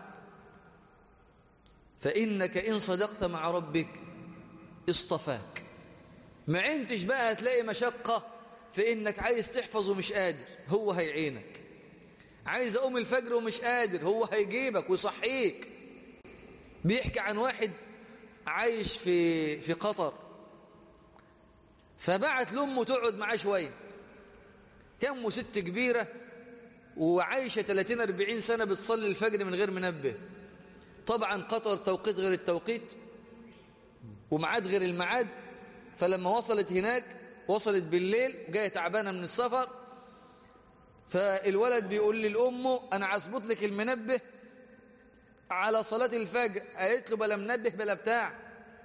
فإنك إن صدقت مع ربك اصطفاك. ما عندش بقى هتلاقي مشقة في إنك عايز تحفظ ومش قادر، هو هيعينك. عايز أقوم الفجر ومش قادر، هو هيجيبك ويصحيك. بيحكي عن واحد عايش في قطر، فبعت لأمه تقعد معاه شوية. كان ست كبيرة وعايشة 30-40 سنة بتصلي الفجر من غير منبه. طبعا قطر توقيت غير التوقيت ومعاد غير المعاد. فلما وصلت هناك وصلت بالليل جاية تعبانة من السفر، فالولد بيقول للأمه أنا عصبت لك المنبه على صلاة الفجر. قالت له بلا منبه بلا بتاع.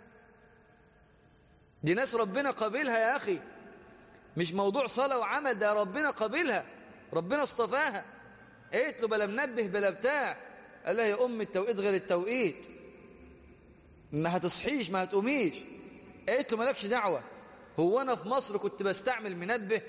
دي ناس ربنا قابلها يا أخي، مش موضوع صلاة وعمل، ده ربنا قابلها، ربنا اصطفاها. قالت له بلا منبه بلا بتاع. قال لها يا أم التوقيت غير التوقيت، ما هتصحيش ما هتقوميش. قالت له مالكش دعوة، هو أنا في مصر كنت بستعمل منبه؟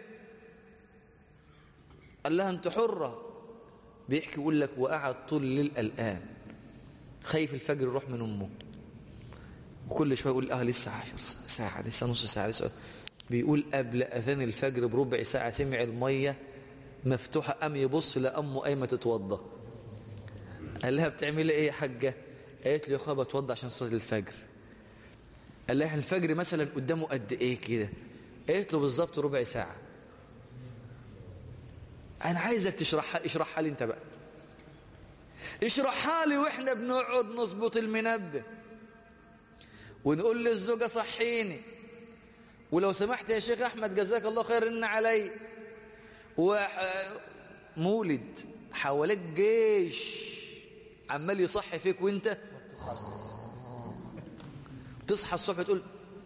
قال لها أنت حرة. بيحكي يقول لك وقعد طول الليل قلقان خايف الفجر يروح من أمه، وكل شوية يقول لسه 10 ساعة، لسه نص ساعة، لسه. بيقول قبل أذان الفجر بربع ساعة سمع المية مفتوحة، قام يبص لأمه قايمة تتوضى. قال لها بتعملي إيه يا حاجة؟ قالت له يا أخويا بتوضى عشان صلاة الفجر. قال لها الفجر مثلا قدامه قد إيه كده؟ قالت له بالظبط ربع ساعة. أنا عايزك اشرحها لي أنت بقى، اشرحها لي. وإحنا بنقعد نظبط المنبه ونقول للزوجة صحيني، ولو سمحت يا شيخ أحمد جزاك الله خير إن علي، ومولد حواليك جيش عمال يصحي فيك، وانت تصحى الصبح تقول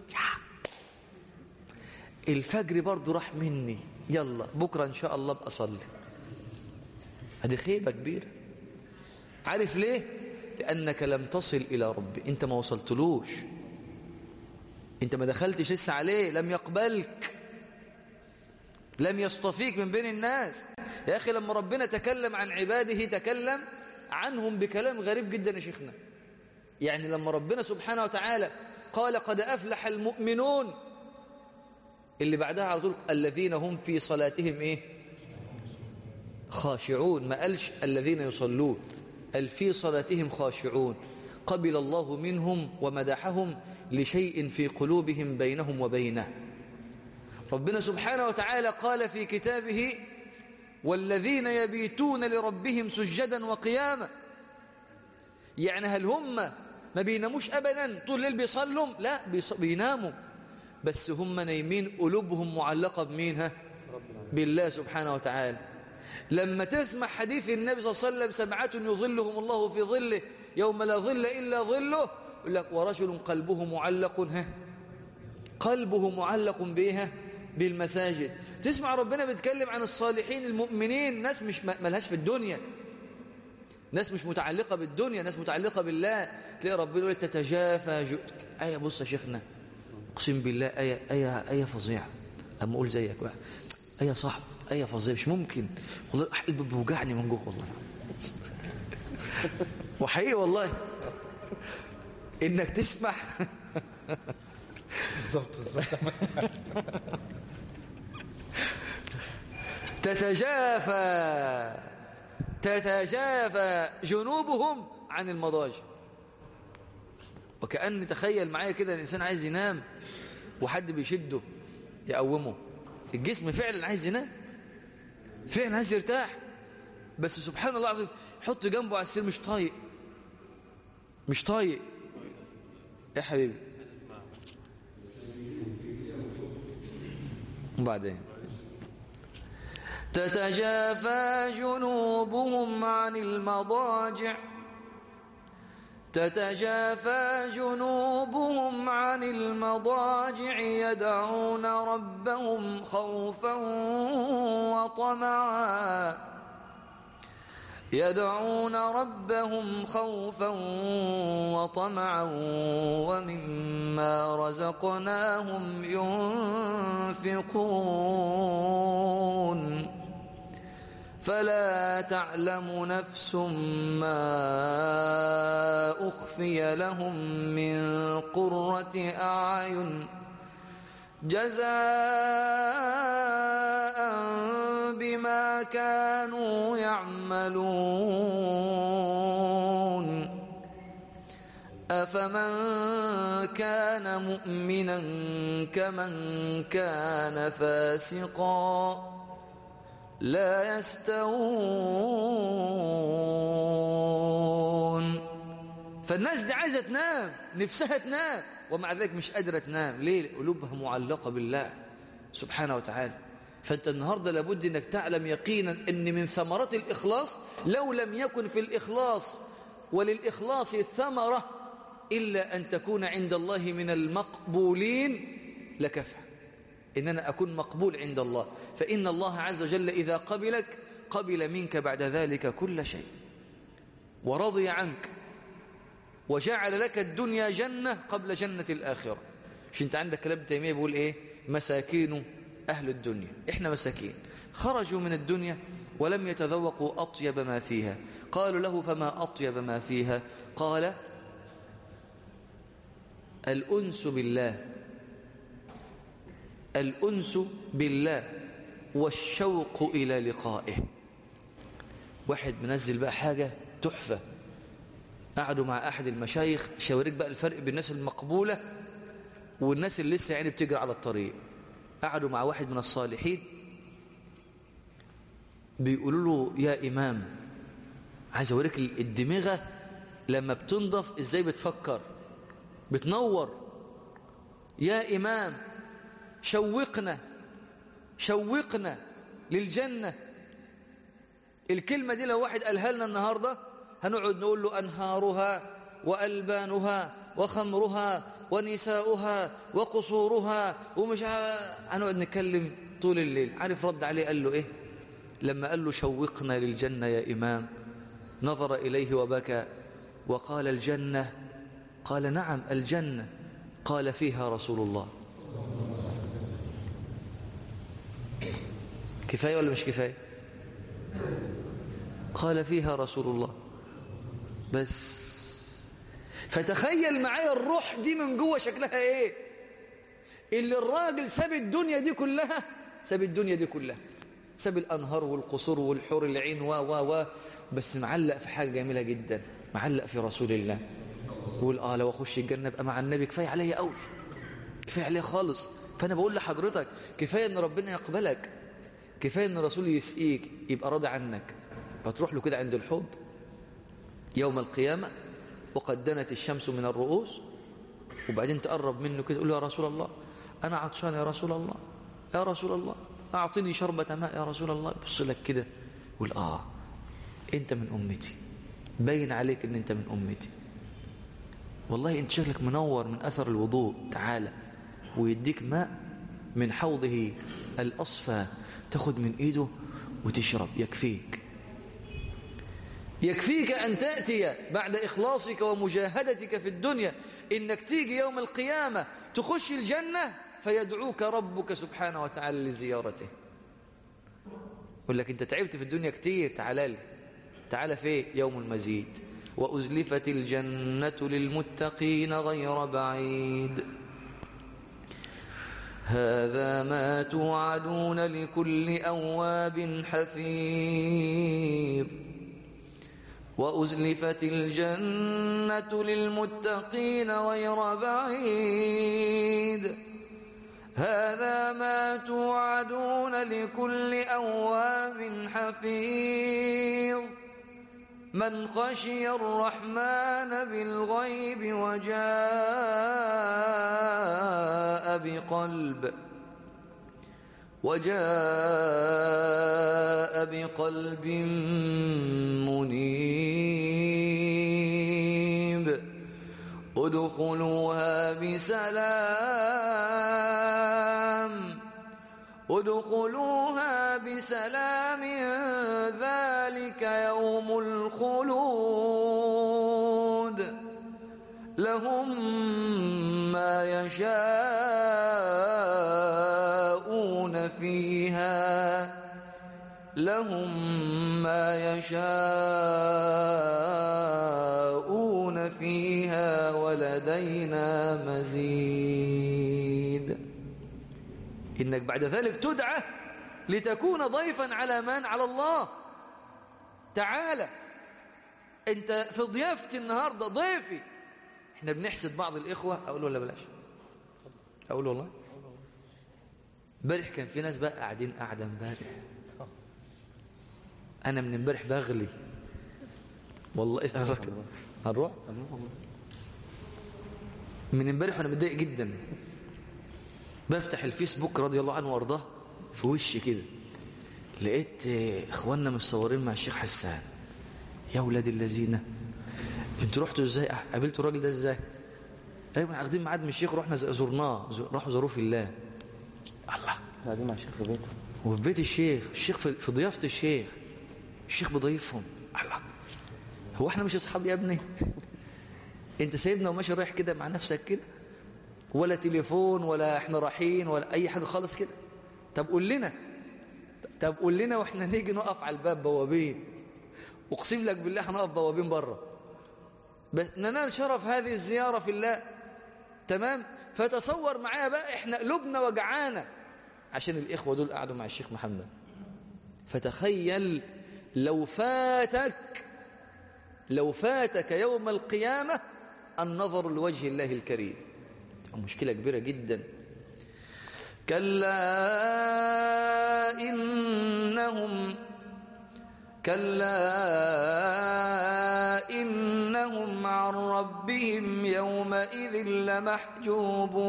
الفجر برضو راح مني، يلا بكرة إن شاء الله بأصلي. هذه خيبة كبيرة. عارف ليه؟ لأنك لم تصل إلى ربي، أنت ما وصلتلوش، أنت ما دخلتش لسه عليه، لم يقبلك، لم يصطفيك من بين الناس. يا أخي لما ربنا تكلم عن عباده تكلم عنهم بكلام غريب جدا يا شيخنا. يعني لما ربنا سبحانه وتعالى قال قد أفلح المؤمنون، اللي بعدها على طول الذين هم في صلاتهم إيه؟ خاشعون. ما قالش الذين يصلون، قال في صلاتهم خاشعون، قبل الله منهم ومدحهم لشيء في قلوبهم بينهم وبينه. ربنا سبحانه وتعالى قال في كتابه والذين يبيتون لربهم سجدا وقياما. يعني هل هم ما بيناموش أبدا طول الليل بيصلوا؟ لا، بيناموا، بس هم نايمين قلوبهم معلقة بمين؟ بالله سبحانه وتعالى. لما تسمع حديث النبي صلى الله عليه وسلم سبعة يظلهم الله في ظله يوم لا ظل إلا ظله، يقول لك ورجل قلبه معلق قلبه معلق بها بالمساجد. تسمع ربنا بيتكلم عن الصالحين المؤمنين، ناس مش ملهاش في الدنيا، ناس مش متعلقة بالدنيا، ناس متعلقة بالله. تلاقي ربنا يقول تتجافى آية. بص يا شيخنا اقسم بالله آية فظيعة. أما أقول زيك بقى آية صح، آية فظيعة مش ممكن والله، قلبي بيوجعني من جوه والله وحقيقي والله إنك تسمع بالظبط تتجافى جنوبهم عن المضاجع. وكأن تخيل معايا كده الإنسان عايز ينام وحد بيشده يقومه، الجسم فعلا عايز ينام، فعلا عايز يرتاح، بس سبحان الله العظيم حط جنبه على السرير مش طايق يا حبيبي. وبعدين تتجافى جنوبهم عن المضاجع، تتجافى جنوبهم عن المضاجع يدعون ربهم خوفا وطمعا، يدعون ربهم خوفا وطمعا ومما رزقناهم ينفقون. فلا تعلم نفس ما أخفي لهم من قرة أعين جزاء بما كانوا يعملون. أفمن كان مؤمنا كمن كان فاسقا لا يستوون. فالناس دي عايزة تنام، نفسها تنام، ومع ذلك مش قادرة تنام. ليه؟ قلوبها معلقة بالله سبحانه وتعالى. فأنت النهاردة لابد أنك تعلم يقينا أن من ثمرات الإخلاص، لو لم يكن في الإخلاص وللإخلاص ثمرة إلا أن تكون عند الله من المقبولين لكفى. إن أنا أكون مقبول عند الله، فإن الله عز وجل إذا قبلك قبل منك بعد ذلك كل شيء ورضي عنك وجعل لك الدنيا جنة قبل جنة الآخرة. مش أنت عندك كلام ابن تيمية بيقول إيه؟ مساكين أهل الدنيا. إحنا مساكين خرجوا من الدنيا ولم يتذوقوا أطيب ما فيها. قالوا له فما أطيب ما فيها؟ قال الأنس بالله، الأنس بالله والشوق إلى لقائه. واحد منزل بقى حاجة تحفة، قعدوا مع أحد المشايخ شاوريك بقى الفرق بين الناس المقبولة والناس اللي لسه يعني بتجري على الطريق. قعدوا مع واحد من الصالحين بيقولوا له يا إمام عايز أوريك الدماغة لما بتنضف إزاي بتفكر، بتنور. يا إمام شوقنا للجنة. الكلمة دي لو واحد قالها لنا النهاردة هنقعد نقول له أنهارها وألبانها وخمرها ونساؤها وقصورها ومش هنقعد نتكلم طول الليل. عارف رد عليه قال له إيه لما قال له شوقنا للجنة يا إمام؟ نظر إليه وبكى وقال الجنة؟ قال نعم الجنة. قال فيها رسول الله. كفاية ولا مش كفاية؟ قال فيها رسول الله. بس فتخيل معايا الروح دي من جوه شكلها ايه، اللي الراجل ساب الدنيا دي كلها، ساب الأنهار والقصور والحور العين و بس معلق في حاجة جميلة جدا، معلق في رسول الله. يقول لو أخش الجنة أبقى مع النبي، كفاية عليا قوي، كفاية عليا خالص. فأنا بقول لحضرتك كفاية أن ربنا يقبلك، كفاية أن الرسول يسقيك يبقى راضي عنك، فتروح له كده عند الحوض يوم القيامة وقد دنت الشمس من الرؤوس، وبعدين تقرب منه كده تقول له يا رسول الله أنا عطشان يا رسول الله، يا رسول الله أعطني شربة ماء يا رسول الله. يبص لك كده يقول أنت من أمتي، باين عليك أن أنت من أمتي، والله أنت شكلك منور من أثر الوضوء، تعالى. ويديك ماء من حوضه الأصفى، تاخد من إيده وتشرب. يكفيك أن تأتي بعد إخلاصك ومجاهدتك في الدنيا إنك تيجي يوم القيامة تخش الجنة فيدعوك ربك سبحانه وتعالى لزيارته. يقول لك أنت تعبت في الدنيا كتير، تعالى في يوم المزيد. وأزلفت الجنة للمتقين غير بعيد، هذا ما توعدون لكل أواب حفيظ. وأزلفت الجنة للمتقين غير بعيد، هذا ما توعدون لكل أواب حفيظ. من خشي الرحمن بالغيب وجاء بقلب منيب ادخلوها بسلام ذلك يوم الخلود، لهم ما يشاءون فيها ولدينا مزيد. إنك بعد ذلك تدعى لتكون ضيفا على من؟ على الله. تعالى أنت في ضيافتي النهاردة، ضيفي. احنا بنحسد بعض الإخوة، أقول ولا بلاش؟ أقول والله. امبارح كان في ناس بقى قاعدين قاعدة امبارح، أنا من امبارح بغلي والله. هنروح من امبارح وأنا متضايق جدا. بفتح الفيسبوك رضي الله عنه وارضاه، في وشي كده لقيت اخواننا متصورين مع الشيخ حسان. يا ولاد الذين، انتوا رحتوا ازاي؟ قابلتوا الراجل ده ازاي؟ ايوه قاعدين ميعاد من الشيخ، رحنا زرناه، راحوا زاروه في الله. الله، قاعدين مع الشيخ في بيته، وفي بيت الشيخ في ضيافه الشيخ بضيفهم. الله، هو احنا مش اصحاب يا ابني؟ انت سايبنا وماشي رايح كده مع نفسك كده، ولا تليفون ولا احنا رايحين ولا اي حاجه خالص كده. طب قول لنا واحنا نيجي نقف على الباب بوابين، اقسم لك بالله هنقف بوابين بره، بس ننال شرف هذه الزياره في الله. تمام؟ فتصور معايا بقى، احنا قلوبنا وجعانه عشان الاخوه دول قعدوا مع الشيخ محمد. فتخيل لو فاتك يوم القيامه النظر لوجه الله الكريم، مشكلة كبيرة جدا. كلا إنهم عن ربهم يومئذ لمحجوبون.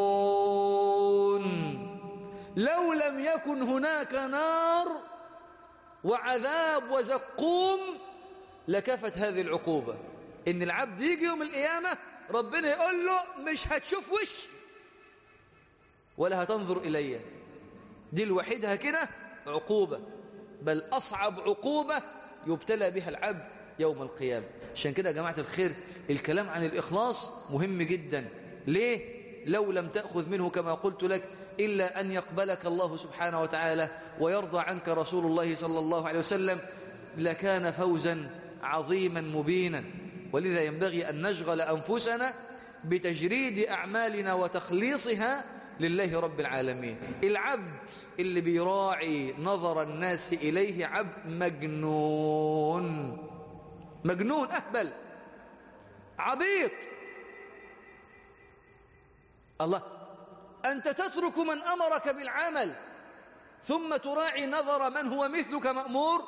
لو لم يكن هناك نار وعذاب وزقوم لكفت هذه العقوبة، إن العبد يجي يوم القيامة ربنا يقول له مش هتشوف وش ولا هتنظر إلي. دي لوحدها كده عقوبة، بل أصعب عقوبة يبتلى بها العبد يوم القيامة. عشان كده يا جماعة الخير الكلام عن الإخلاص مهم جدا. ليه؟ لو لم تأخذ منه كما قلت لك إلا أن يقبلك الله سبحانه وتعالى ويرضى عنك رسول الله صلى الله عليه وسلم لكان فوزا عظيما مبينا. ولذا ينبغي أن نشغل أنفسنا بتجريد أعمالنا وتخليصها لله رب العالمين. العبد اللي بيراعي نظر الناس إليه عبد مجنون، مجنون أهبل عبيط. الله، أنت تترك من أمرك بالعمل ثم تراعي نظر من هو مثلك مأمور.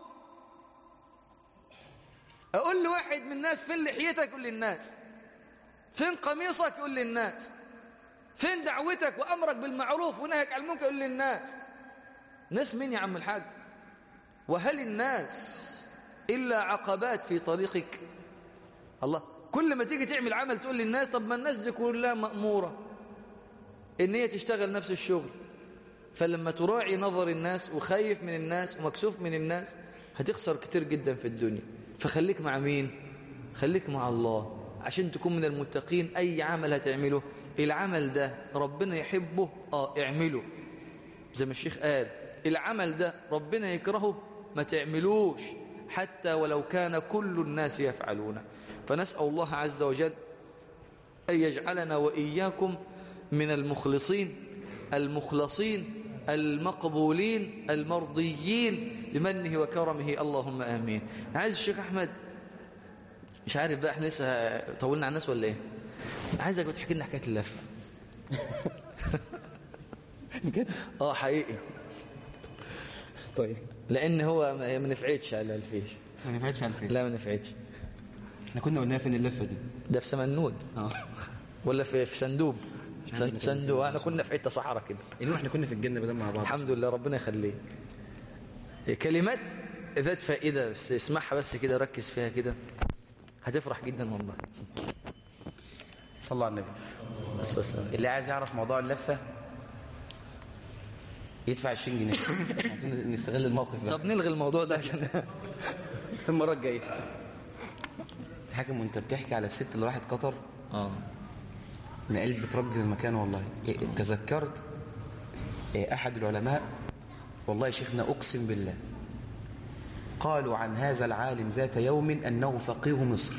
أقول لواحد من الناس فين لحيتك؟ يقول للناس. فين قميصك؟ يقول للناس. فين دعوتك وأمرك بالمعروف ونهيك عن المنكر؟ يقول للناس. ناس مين يا عم الحاج؟ وهل الناس إلا عقبات في طريقك؟ الله، كل ما تيجي تعمل عمل تقول للناس. طب ما الناس دي كلها مأمورة إن هي تشتغل نفس الشغل، فلما تراعي نظر الناس وخايف من الناس ومكسوف من الناس هتخسر كتير جدا في الدنيا. فخليك مع مين؟ خليك مع الله عشان تكون من المتقين. أي عمل هتعمله العمل ده ربنا يحبه اعمله. زي ما الشيخ قال العمل ده ربنا يكرهه ما تعملوش حتى ولو كان كل الناس يفعلونه. فنسأل الله عز وجل أن يجعلنا وإياكم من المخلصين المخلصين المقبولين المرضيين بمنه وكرمه، اللهم آمين. عايز الشيخ أحمد، مش عارف بقى احنا لسه طولنا على الناس ولا ايه؟ عايزك تحكي لنا حكاية اللف. بجد؟ حقيقي. طيب، لأن هو ما نفعتش على الفيس. ما نفعتش على الفيس؟ لا ما نفعتش. احنا كنا قلناها فين اللفة دي؟ ده في سمنود ولا في صندوق؟ صندوق. احنا كنا في حته صحراء كده. اللي احنا كنا في الجنة بدل مع بعض. الحمد لله، ربنا يخليه. كلمات ذات فائدة، بس اسمعها بس كده، ركز فيها كده هتفرح جدا والله. صلى على النبي. بس اللي عايز يعرف موضوع اللفة يدفع 20 جنيه. عايزين نستغل الموقف ده. طب نلغي الموضوع ده عشان المرة الجاية. تحكم وانت بتحكي على الست اللي راحت قطر. من قلب بترجل المكان والله. تذكرت أحد العلماء، والله يا شيخنا أقسم بالله، قالوا عن هذا العالم ذات يوم أنه فقيه مصر.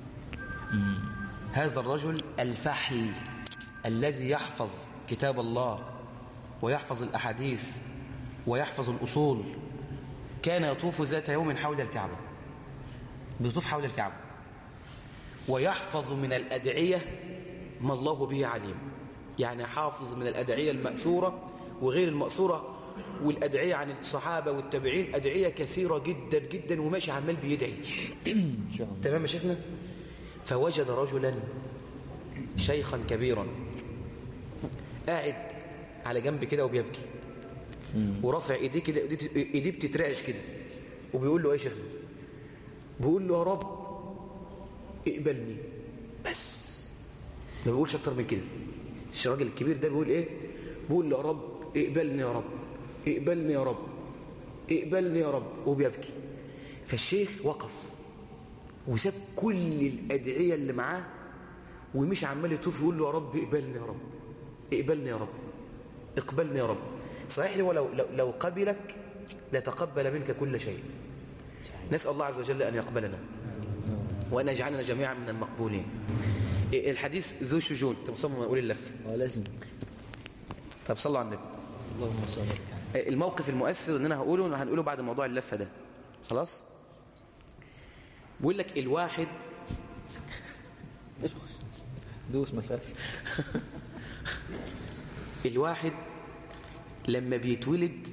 هذا الرجل الفحل الذي يحفظ كتاب الله ويحفظ الأحاديث ويحفظ الأصول، كان يطوف ذات يوم حول الكعبة، بيطوف حول الكعبة ويحفظ من الأدعية ما الله به عليم. يعني حافظ من الأدعية المأثورة وغير المأثورة، والأدعية عن الصحابة والتابعين أدعية كثيرة جدا جدا، وماشي عمال بيدعي. تمام يا شيخنا؟ فوجد رجلا شيخا كبيرا قاعد على جنب كده وبيبكي ورفع ايديه كده، ايديه بتترعش كده، وبيقول له ايه يا شيخنا؟ بيقول له يا رب اقبلني بس، ما بيقولش اكتر من كده. الراجل الكبير ده بيقول ايه؟ بيقول له يا رب اقبلني يا رب، اقبلني يا رب، اقبلني يا رب، وبيبكي. فالشيخ وقف وساب كل الأدعية اللي معاه ومش عمال يطوف يقول له يا رب اقبلني يا رب، اقبلني يا رب، اقبلني يا رب. صحيح هو لو قبلك لتقبل منك كل شيء. نسأل الله عز وجل أن يقبلنا وأن يجعلنا جميعا من المقبولين. الحديث ذو شجون. انت مصمم اقول اللف؟ لازم. طب صلوا على النبي. اللهم صل على النبي. الموقف المؤثر ان انا هنقوله بعد موضوع اللفه ده. خلاص. بقول لك الواحد دوس ما تخافش. الواحد لما بيتولد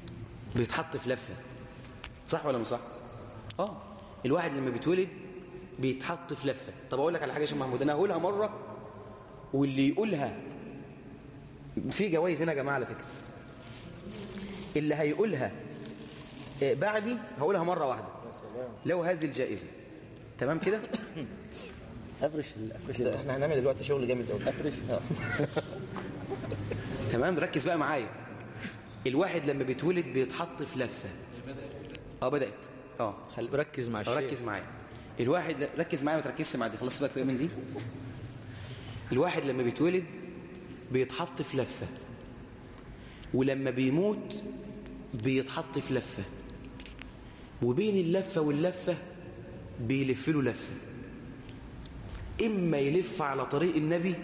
بيتحط في لفه، صح ولا مش صح؟ الواحد لما بيتولد بيتحط في لفة. طب أقول لك على حاجة يا شيخ محمود، أنا هقولها مرة واللي يقولها في جوائز هنا يا جماعة على فكرة. اللي هيقولها بعدي هقولها مرة واحدة لو هذه الجائزة. تمام كده؟ افرش احنا هنعمل دلوقتي شغل جامد قوي. افرش تمام. ركز بقى معايا. الواحد لما بيتولد بيتحط في لفة. بدأت. ركز مع الشيء. ركز معايا. الواحد ركز معايا، ما تركزش مع دي، خلاص بقى من دي. الواحد لما بيتولد بيتحط في لفة، ولما بيموت بيتحط في لفة، وبين اللفة واللفة بيلف له لفة. إما يلف على طريق النبي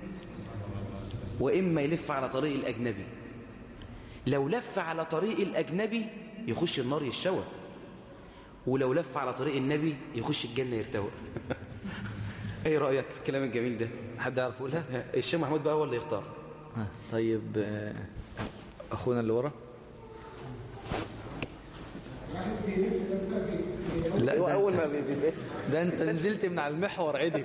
وإما يلف على طريق الأجنبي. لو لف على طريق الأجنبي يخش النار يشوى، ولو لف على طريق النبي يخش الجنة يرتوى. ايه رأيك في الكلام الجميل ده؟ حد يعرف يقولها؟ الشيخ محمود بقى هو اللي يختار. طيب أخونا اللي ورا. لا هو اول ما ده انت نزلت من على المحور عدل.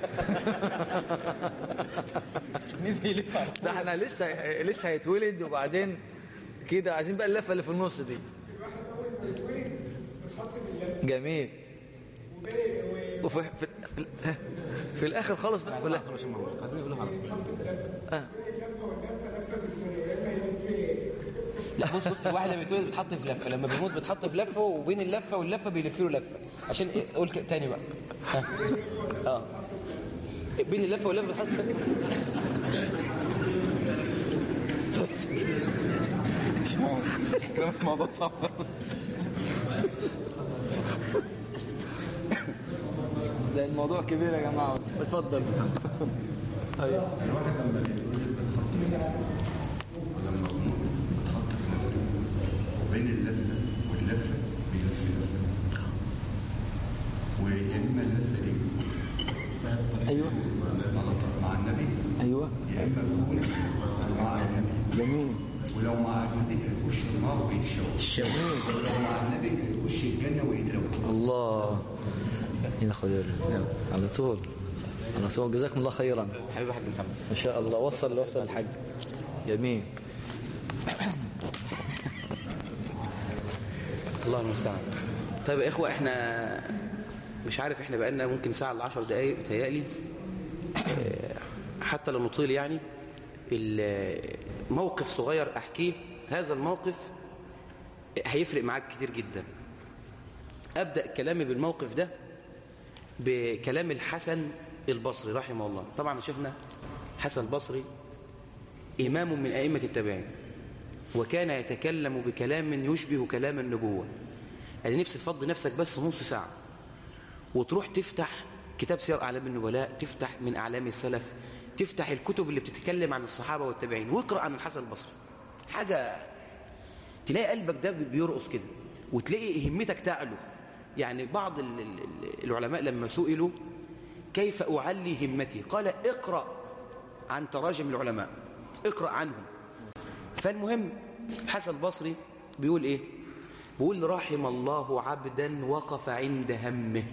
نزل يلف. ده احنا لسه هيتولد، وبعدين كده عايزين بقى اللفه اللي في النص دي. جميل. وفي في الاخر خالص بقى عايزين نقولها على طول. لا بص الواحد لما بيتولد بيتحط في لفه، لما بيموت بيتحط في لفه، وبين اللفه واللفه بيلف له لفه. عشان ايه؟ قول تاني بقى. بين اللفه واللفه بيتحط ثاني. كلام الموضوع صعب. ده الموضوع كبير يا جماعه. اتفضل. ايوه. الواحد لما بيتحط في لفه وبين اللفه واللفه بيلف لفه، ويا اما اللفه دي ايوه مع النبي، ايوه يا اما يكون مع النبي. جميل. ولو مع النبي هيخش النار ويتشوى، ولو مع النبي هيخش الجنه ويتروى. الله. ناخد على طول. جزاكم الله خيرا حبيبي حاج محمد. ان شاء الله. وصل الحاج. جميل. الله المستعان. طيب يا اخوه، احنا مش عارف، احنا بقالنا ممكن ساعه ل 10 دقائق بتهيألي، حتى لو نطيل يعني. الموقف صغير احكيه، هذا الموقف هيفرق معاك كتير جدا. ابدا كلامي بالموقف ده بكلام الحسن البصري رحمه الله. طبعا شفنا حسن البصري إمام من أئمة التابعين، وكان يتكلم بكلام يشبه كلام النبوة. أنا نفسي تفضي نفسك بس نص ساعة وتروح تفتح كتاب سير أعلام النبلاء، تفتح من أعلام السلف، تفتح الكتب اللي بتتكلم عن الصحابة والتابعين، واقرأ عن الحسن البصري. حاجة تلاقي قلبك ده بيرقص كده، وتلاقي همتك تعلو. يعني بعض العلماء لما سئلوا كيف أعلي همتي، قال اقرأ عن تراجم العلماء، اقرأ عنهم. فالمهم الحسن البصري بيقول ايه؟ بيقول رحم الله عبدا وقف عند همه.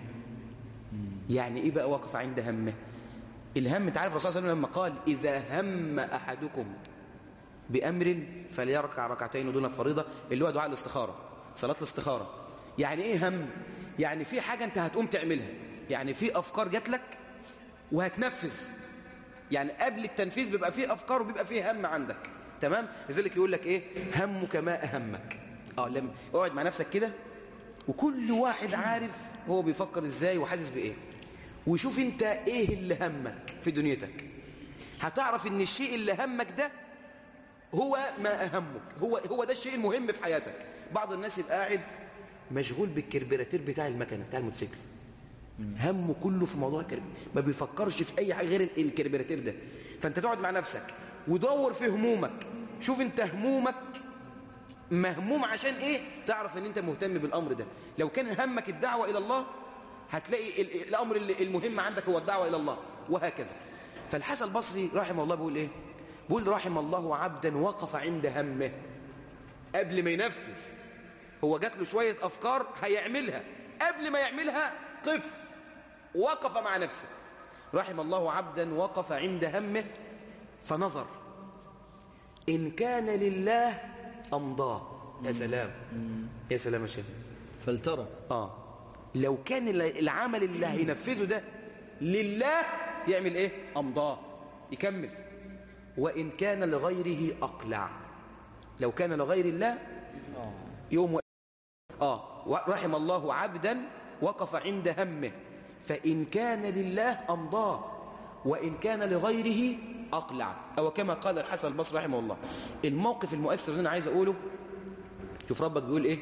يعني ايه بقى وقف عند همه؟ الهم، انت عارف الرسول صلى الله عليه وسلم لما قال اذا هم احدكم بامر فليركع ركعتين دون الفريضه، اللي هو دعاء الاستخاره، صلاه الاستخاره. يعني ايه هم؟ يعني في حاجه انت هتقوم تعملها، يعني في افكار جات لك وهتنفذ. يعني قبل التنفيذ بيبقى فيه افكار وبيبقى فيه هم عندك. تمام؟ لذلك يقول لك ايه؟ همك ما اهمك. لما اقعد مع نفسك كده، وكل واحد عارف هو بيفكر ازاي وحاسس بايه، وشوف انت ايه اللي همك في دنيتك. هتعرف ان الشيء اللي همك ده هو ما اهمك، هو ده الشيء المهم في حياتك. بعض الناس يبقى قاعد مشغول بالكربيراتير بتاع المكنه بتاع الموتوسيكل، همه كله في موضوع الكربيراتير، ما بيفكرش في اي حاجه غير الكربيراتير ده. فانت تقعد مع نفسك ودور في همومك، شوف انت همومك مهموم عشان ايه، تعرف ان انت مهتم بالامر ده. لو كان همك الدعوه الى الله هتلاقي الامر المهم عندك هو الدعوه الى الله، وهكذا. فالحسن البصري رحمه الله بيقول ايه؟ بيقول رحم الله عبدا وقف عند همه قبل ما ينفذ. هو جات له شويه افكار هيعملها، قبل ما يعملها قف وقف مع نفسه. رحم الله عبدا وقف عند همه فنظر، إن كان لله أمضاه. يا سلام يا سلام يا شيخ. فلترى لو كان العمل اللي هينفذه ده لله يعمل ايه؟ أمضاه، يكمل. وإن كان لغيره أقلع. لو كان لغير الله يوم رحم الله عبدا وقف عند همه فإن كان لله أمضاه وإن كان لغيره أقلع، أو كما قال الحسن البصري رحمه الله. الموقف المؤثر اللي أنا عايز أقوله، شوف ربك بيقول إيه؟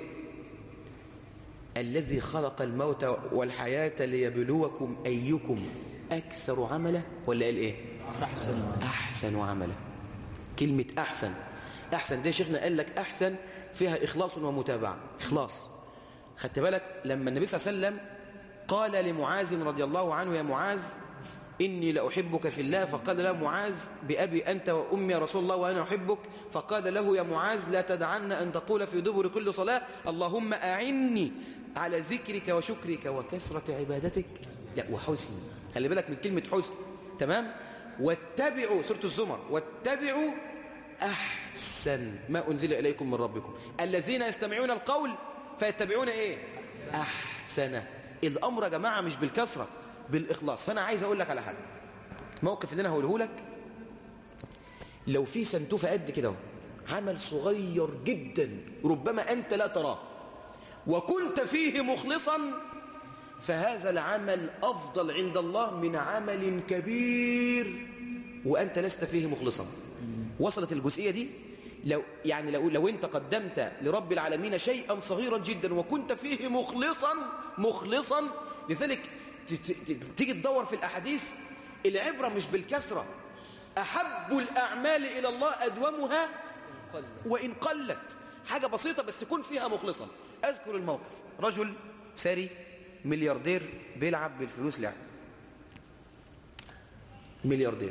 الذي خلق الموت والحياة ليبلوكم أيكم أكثر عملا، ولا قال إيه؟ أحسن عملا. كلمة أحسن دي شيخنا قال لك أحسن فيها إخلاص ومتابعة. إخلاص، خدت بالك لما النبي صلى الله عليه وسلم قال لمعاذ رضي الله عنه يا معاذ إني لأحبك في الله، فقال له معاذ بأبي أنت وأمي يا رسول الله وأنا أحبك، فقال له يا معاذ لا تدعن أن تقول في دبر كل صلاة اللهم أعني على ذكرك وشكرك وكثرة عبادتك، لا وحسن، خلي بالك من كلمة حسن، تمام. واتبعوا سورة الزمر، واتبعوا أحسن ما أنزل إليكم من ربكم الذين يستمعون القول فيتبعون إيه؟ أحسنه. الأمر يا جماعة مش بالكثرة، بالإخلاص. فأنا عايز أقول لك على حاجة، موقف اللي أنا هقوله لك، لو في سنتوفة قد كده عمل صغير جدا ربما أنت لا تراه وكنت فيه مخلصا، فهذا العمل أفضل عند الله من عمل كبير وأنت لست فيه مخلصا. وصلت الجزئية دي؟ لو أنت قدمت لرب العالمين شيئا صغيرا جدا وكنت فيه مخلصا، لذلك تيجي تدور في الأحاديث، العبرة مش بالكثرة، أحب الأعمال إلى الله أدومها وإن قلت. حاجة بسيطة بس يكون فيها مخلصا. أذكر الموقف، رجل ثري ملياردير بيلعب بالفلوس لعب، ملياردير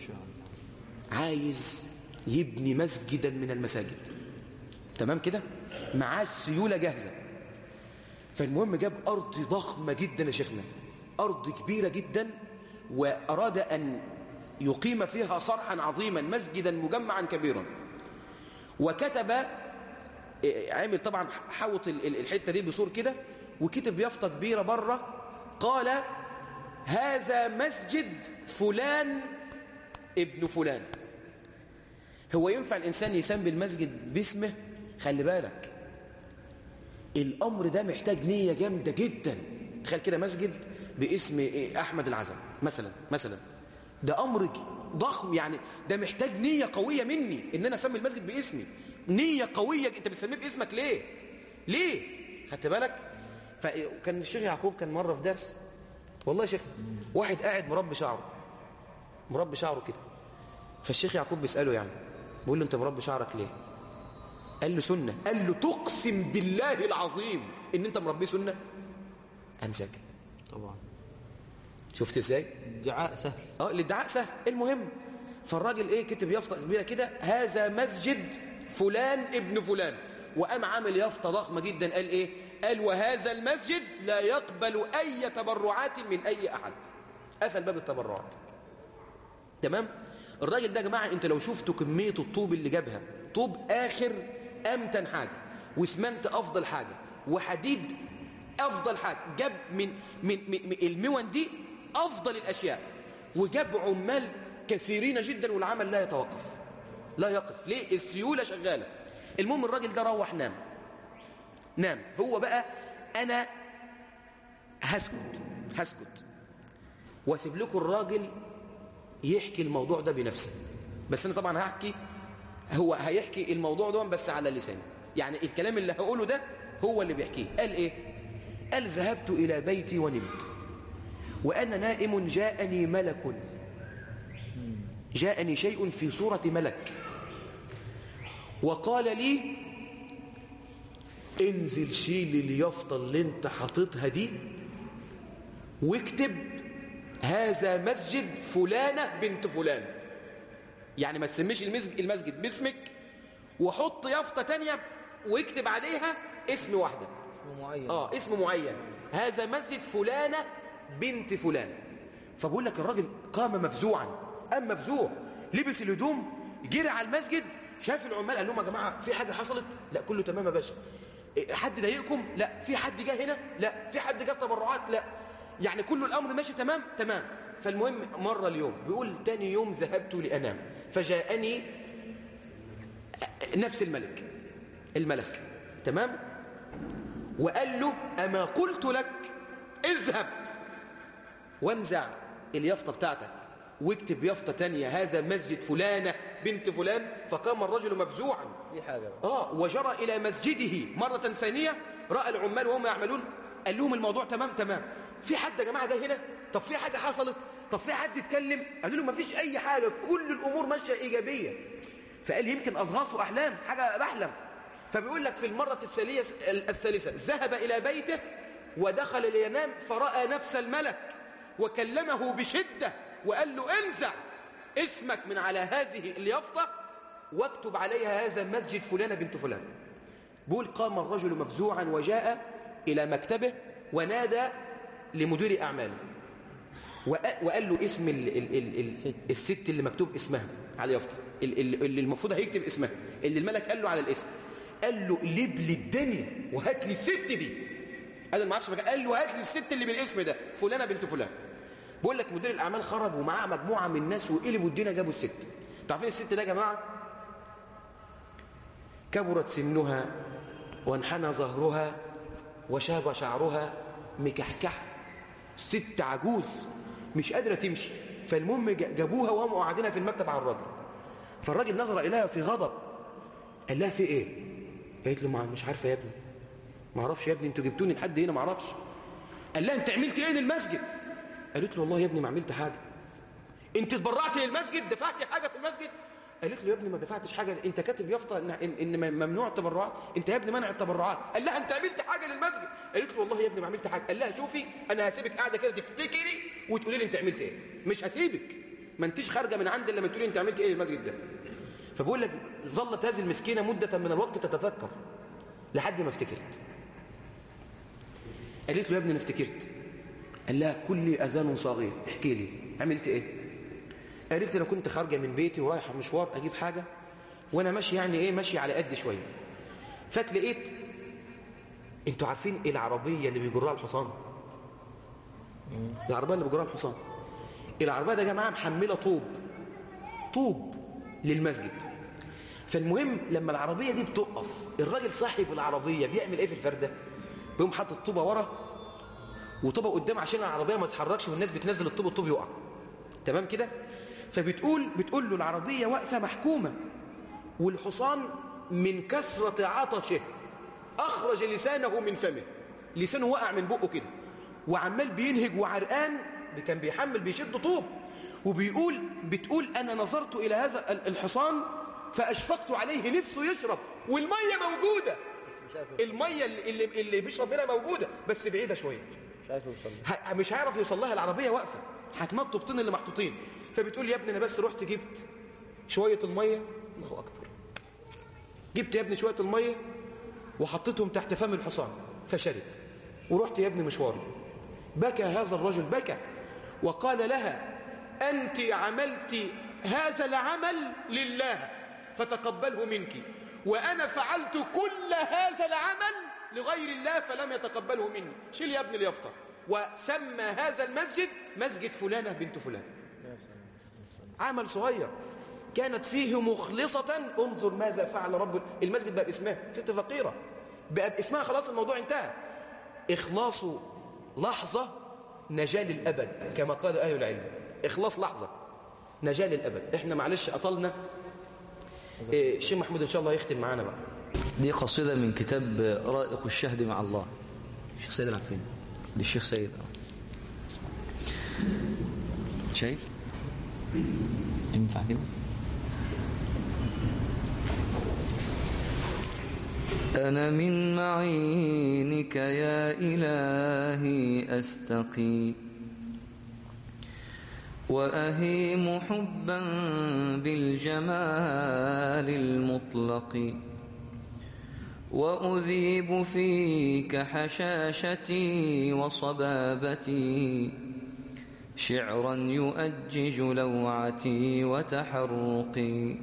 عايز يبني مسجدا من المساجد، تمام كده، معاه السيولة جاهزة. فالمهم جاب أرض ضخمة جدا يا شيخنا، أرض كبيرة جدا، وأراد أن يقيم فيها صرحا عظيما، مسجدا مجمعا كبيرا. وكتب، عامل طبعا حوط الحتة دي بسور كده، وكتب يافطة كبيرة بره، قال هذا مسجد فلان ابن فلان. هو ينفع الإنسان يسمي المسجد باسمه؟ خلي بالك الأمر ده محتاج نية جامدة جدا. تخيل كده مسجد باسم أحمد العزم مثلا، ده أمر ضخم، يعني ده محتاج نية قوية مني إن أنا أسمي المسجد باسمي، نية قوية. أنت بتسميه باسمك ليه؟ خدت بالك؟ فكان الشيخ يعقوب كان مرة في درس، والله يا شيخ، واحد قاعد مربي شعره كده، فالشيخ يعقوب بيسأله، يعني بيقول له أنت مربي شعرك ليه؟ قال له سنة. قال له تقسم بالله العظيم إن أنت مربيه سنة؟ قام ساكت. طبعا شفت ازاي؟ الادعاء سهل. الادعاء سهل. المهم فالراجل كتب يافطة كبيرة كده، هذا مسجد فلان ابن فلان، وقام عامل يافطة ضخمة جدا، قال قال وهذا المسجد لا يقبل أي تبرعات من أي أحد. قفل باب التبرعات، تمام. الراجل ده يا جماعة انت لو شفتوا كمية الطوب اللي جابها، طوب آخر أمتن حاجة، واسمنت أفضل حاجة، وحديد أفضل حاجة، جاب من المون دي أفضل الأشياء، وجاب عمال كثيرين جدا، والعمل لا يقف. ليه؟ السيولة شغالة. المهم الراجل ده روح نام. هو بقى أنا هسكت واسيب لكم الراجل يحكي الموضوع ده بنفسه، بس أنا طبعا هو هيحكي الموضوع ده بس على لسانه، يعني الكلام اللي هقوله ده هو اللي بيحكيه. قال قال ذهبت إلى بيتي ونمت، وأنا نائم جاءني شيء في صورة ملك، وقال لي انزل شيل اليافطة اللي انت حاططها دي واكتب هذا مسجد فلانة بنت فلان. يعني ما تسميش المسجد باسمك، وحط يافطة تانية واكتب عليها اسم واحدة، اسم معين. اسم معين، هذا مسجد فلانة بنت فلان. فبقول لك الراجل قام مفزوعا، قام مفزوع، لبس الهدوم، جري على المسجد، شاف العمال قال لهم يا جماعه في حاجه حصلت؟ لا كله تمام يا باشا. حد ضايقكم؟ لا. في حد جه هنا؟ لا. في حد جاب تبرعات؟ لا. يعني كله الامر ماشي تمام تمام. فالمهم مر اليوم، بيقول تاني يوم ذهبت لانام فجاءني نفس الملك تمام، وقال له اما قلت لك اذهب وانزع اليافطه بتاعتك واكتب يافطه تانية هذا مسجد فلانه بنت فلان. فقام الرجل مفزوعا في حاجه بقى. وجرى الى مسجده مره ثانيه، راى العمال وهم يعملون، قال لهم الموضوع تمام تمام. في حد يا جماعه جاي هنا؟ طب في حاجه حصلت؟ طب في حد اتكلم؟ قالوا له ما فيش اي حاجه، كل الامور ماشيه ايجابيه. فقال يمكن اضغاث واحلام، حاجه بحلم. فبيقول لك في المره الثالثه ذهب الى بيته ودخل لينام فراى نفس الملك وكلمه بشده وقال له انزع اسمك من على هذه اليافطه واكتب عليها هذا مسجد فلانه بنت فلان. بيقول قام الرجل مفزوعا وجاء الى مكتبه ونادى لمدير اعماله وقال له اسم الست اللي مكتوب اسمها على اليافطه، اللي المفروض هيكتب اسمها، اللي الملك قال له على الاسم. قال له قلب لي الدنيا وهات لي الست دي. قال له ما اعرفش، قال له هات لي الست اللي بالاسم ده فلانه بنت فلان. بقول لك مدير الاعمال خرج ومعاه مجموعه من الناس وقلبوا الدنيا جابوا الست. تعرفين الست ده يا جماعه؟ كبرت سنها وانحنى ظهرها وشاب شعرها مكحكح، ست عجوز مش قادره تمشي. فالمهم جابوها وهم قاعدينها في المكتب على الراجل. فالراجل نظر اليها في غضب، قال لها في ايه؟ قالت له مش عارفه يا ابني، ما اعرفش يا ابني، انتوا جبتوني لحد هنا ما اعرفش. قال لها انت عملت ايه للمسجد؟ قالت له والله يا ابني ما عملت حاجه. انت اتبرعت للمسجد؟ دفعتي حاجه في المسجد؟ قالت له يا ابني ما دفعتش حاجه، انت كاتب يافطه ان ممنوع التبرعات، انت يا ابني منع التبرعات. قال لها انت عملت حاجه للمسجد؟ قالت له والله يا ابني ما عملت حاجه. قال لها شوفي انا هسيبك قاعده كده تفتكري وتقولي لي انت عملت ايه، مش هسيبك، ما انتيش خارجه من عندي لما تقولي انت عملت ايه للمسجد ده. فبقول لك ظلت هذه المسكينه مده من الوقت تتذكر لحد ما افتكرت. قالت له يا ابني انا افتكرت. قال لها كل اذان صغير، احكي لي عملت ايه؟ قالت لي انا كنت خارجه من بيتي ورايحه مشوار اجيب حاجه، وانا ماشي يعني ايه ماشي على قد شويه، فاتلقيت انتوا عارفين ايه العربيه اللي بيجرها الحصان؟ العربيه اللي بيجرها الحصان، العربيه ده يا جماعه محمله طوب للمسجد. فالمهم لما العربيه دي بتقف الراجل صاحب العربيه بيعمل ايه في الفرده؟ بيقوم حاطط الطوبه ورا وطوبه قدام عشان العربيه ما تتحركش والناس بتنزل الطوب يقع، تمام كده؟ فبتقول له العربيه واقفه محكومه، والحصان من كثره عطشه اخرج لسانه من فمه، لسانه وقع من بقه كده وعمال بينهج وعرقان، كان بيحمل بيشد طوب، بتقول انا نظرت الى هذا الحصان فاشفقت عليه، نفسه يشرب والميه موجوده، الميه اللي بيشرب منها موجوده بس بعيده شويه، مش هيعرف يوصل لها، العربيه واقفه حكمات طوبتين اللي محطوطين. فبتقول يا ابني انا بس رحت جبت شويه الميه، الله اكبر، جبت يا ابني شويه الميه وحطيتهم تحت فم الحصان فشرب، ورحت يا ابني مشواري. بكى هذا الرجل، بكى وقال لها انت عملت هذا العمل لله فتقبله منك، وانا فعلت كل هذا العمل لغير الله فلم يتقبله مني، شيل يا ابني اليافطه. وسمى هذا المسجد مسجد فلانه بنت فلان. عمل صغير كانت فيه مخلصة، انظر ماذا فعل رب المسجد. بقى باسمها ست فقيرة، بقى باسمها، خلاص الموضوع انتهى. إخلاص لحظة نجاة للأبد كما قال أهل العلم، إخلاص لحظة نجاة للأبد. احنا معلش أطلنا، الشيخ محمود إن شاء الله يختم معانا بقى. دي قصيدة من كتاب رائق الشهد مع الله، الشيخ سيد العفين، للشيخ سيد. شايف ينفع كده؟ أنا من معينك يا إلهي أستقي، وأهيم حبا بالجمال المطلق، وأذيب فيك حشاشتي وصبابتي شعرا يؤجج لوعتي وتحرقي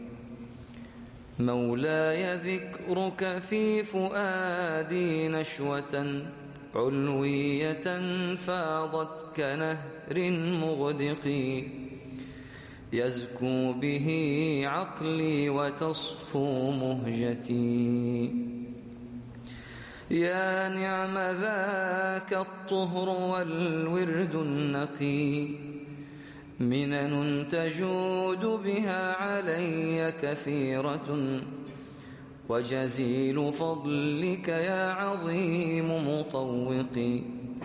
مولاي ذكرك في فؤادي نشوة علوية فاضت كنهر مغدق يزكو به عقلي وتصفو مهجتي يا نعم ذاك الطهر والورد النقي منن تجود بها علي كثيرة وجزيل فضلك يا عظيم مطوقي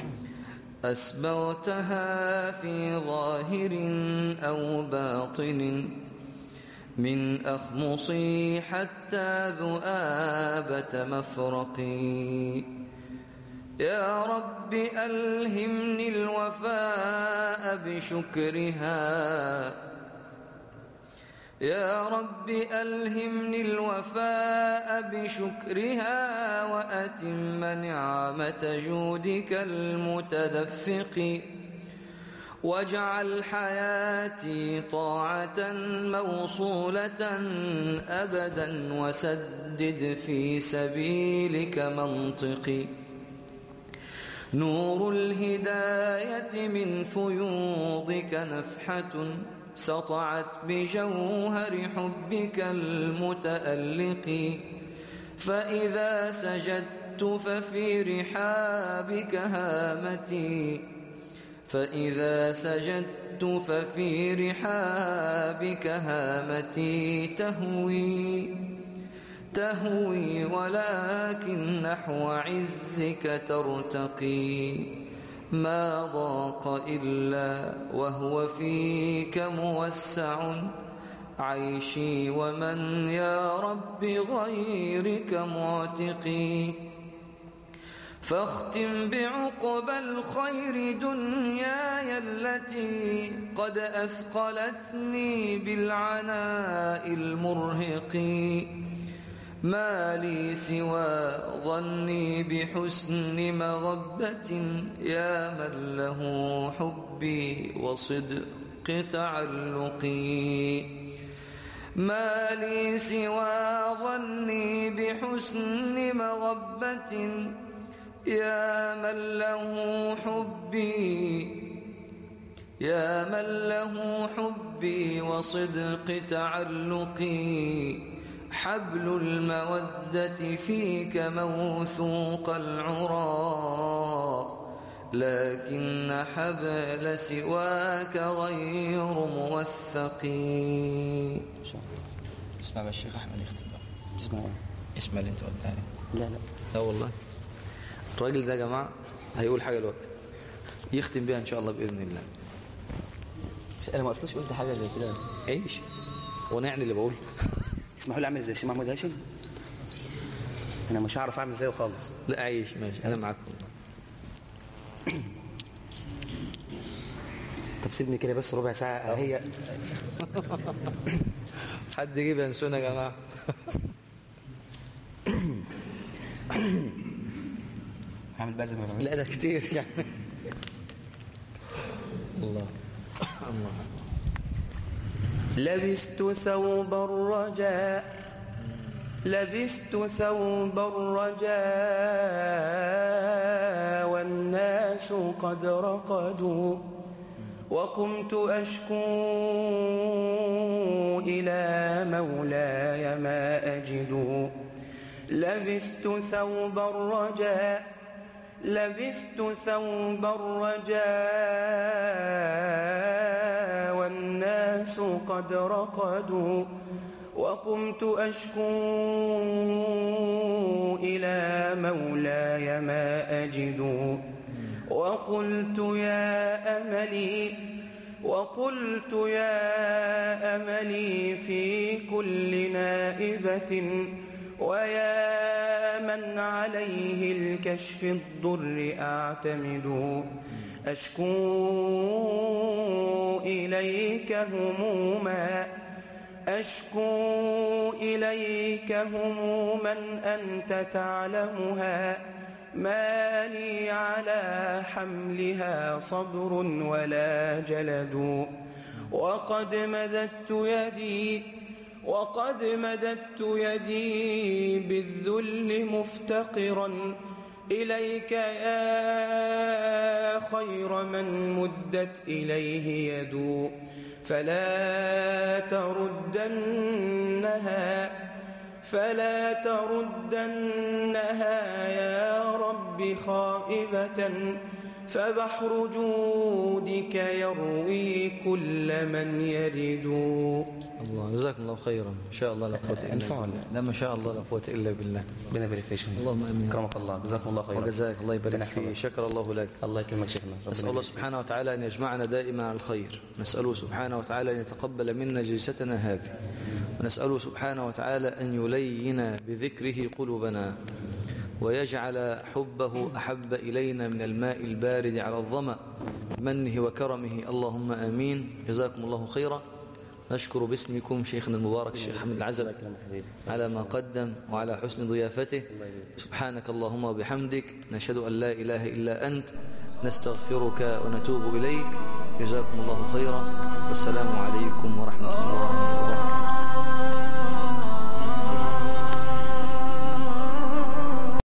أسبغتها في ظاهر أو باطن من أخمصي حتى ذؤابة مفرقي يا رب ألهمني الوفاء بشكرها يا رب ألهمني الوفاء بشكرها وأتم نعمة جودك المتدفق واجعل حياتي طاعة موصولة أبدا وسدد في سبيلك منطقي نور الهداية من فيوضك نفحة سطعت بجوهر حبك المتألق فإذا سجدت ففي رحابك هامتي فإذا سجدت ففي رحابك هامتي تهوي ولكن نحو عزك ترتقي ما ضاق إلا وهو فيك موسع عيشي ومن يا رب غيرك معتقي فاختم بعقبى الخير دنياي التي قد أثقلتني بالعناء المرهق ما لي سوى ظني بحسن مغبة يا من له حبي وصدق تعلقي ما لي سوى ظني بحسن مغبة يا من له حبي وصدق تعلقي حبل المودة فيك موثوق العرى لكن حبل سواك غير موثق اسمع بقى الشيخ أحمد يختم اسمع اللي انت قلت عليه. لا لا والله الراجل ده يا جماعة هيقول حاجة الوقت يختم بيها إن شاء الله بإذن الله. أنا ما أصلش قلت حاجة زي كده. عيش وانا يعني اللي بقول اسمحوا لي اعمل زي الشيخ محمود هاشم. انا مش هعرف اعمل زيه خالص. لا عيش ماشي انا معاكم. طب سيبني كده بس ربع ساعه هي. حد يجيب ينسون يا جماعه. هعمل بقى زي ما بعمل. لا ده كتير يعني. الله الله. لبست ثوب الرجاء والناس قد رقدوا وقمت أشكو إلى مولاي ما أجد لبست ثوب الرجاء والناس قد رقدوا وقمت أشكو إلى مولاي ما أجد وقلت يا أملي في كل نائبة ويا من عليه الكشف الضر أعتمد أشكو إليك هموما أشكو إليك هموما أنت تعلمها، ما لي على حملها صبر ولا جلد. وقد مددت يدي بالذل مفتقرا إليك يا خير من مدت إليه يد، فلا تردنها يا رب خائبة، فبحر جودك يروي كل من يرد. الله جزاكم الله خيرا. ان شاء الله لا قوه الا بالله. لا ما شاء الله لا قوه الا بالله. ربنا يبارك فيك. اللهم امين. كرمك الله. جزاكم الله خيرا. وجزاك الله يبارك فيك. شكر الله لك. الله يكرمك شيخنا. نسال الله سبحانه وتعالى ان يجمعنا دائما على الخير، نساله سبحانه وتعالى ان يتقبل منا جلستنا هذه، ونساله سبحانه وتعالى ان يلين بذكره قلوبنا، ويجعل حبه أحب إلينا من الماء البارد على الظمأ منه وكرمه. اللهم آمين. جزاكم الله خيرا. نشكر باسمكم شيخنا المبارك الشيخ حمد العزب على ما قدم وعلى حسن ضيافته. سبحانك اللهم وبحمدك، نشهد أن لا إله إلا أنت، نستغفرك ونتوب إليك. جزاكم الله خيرا، والسلام عليكم ورحمة الله وبركاته.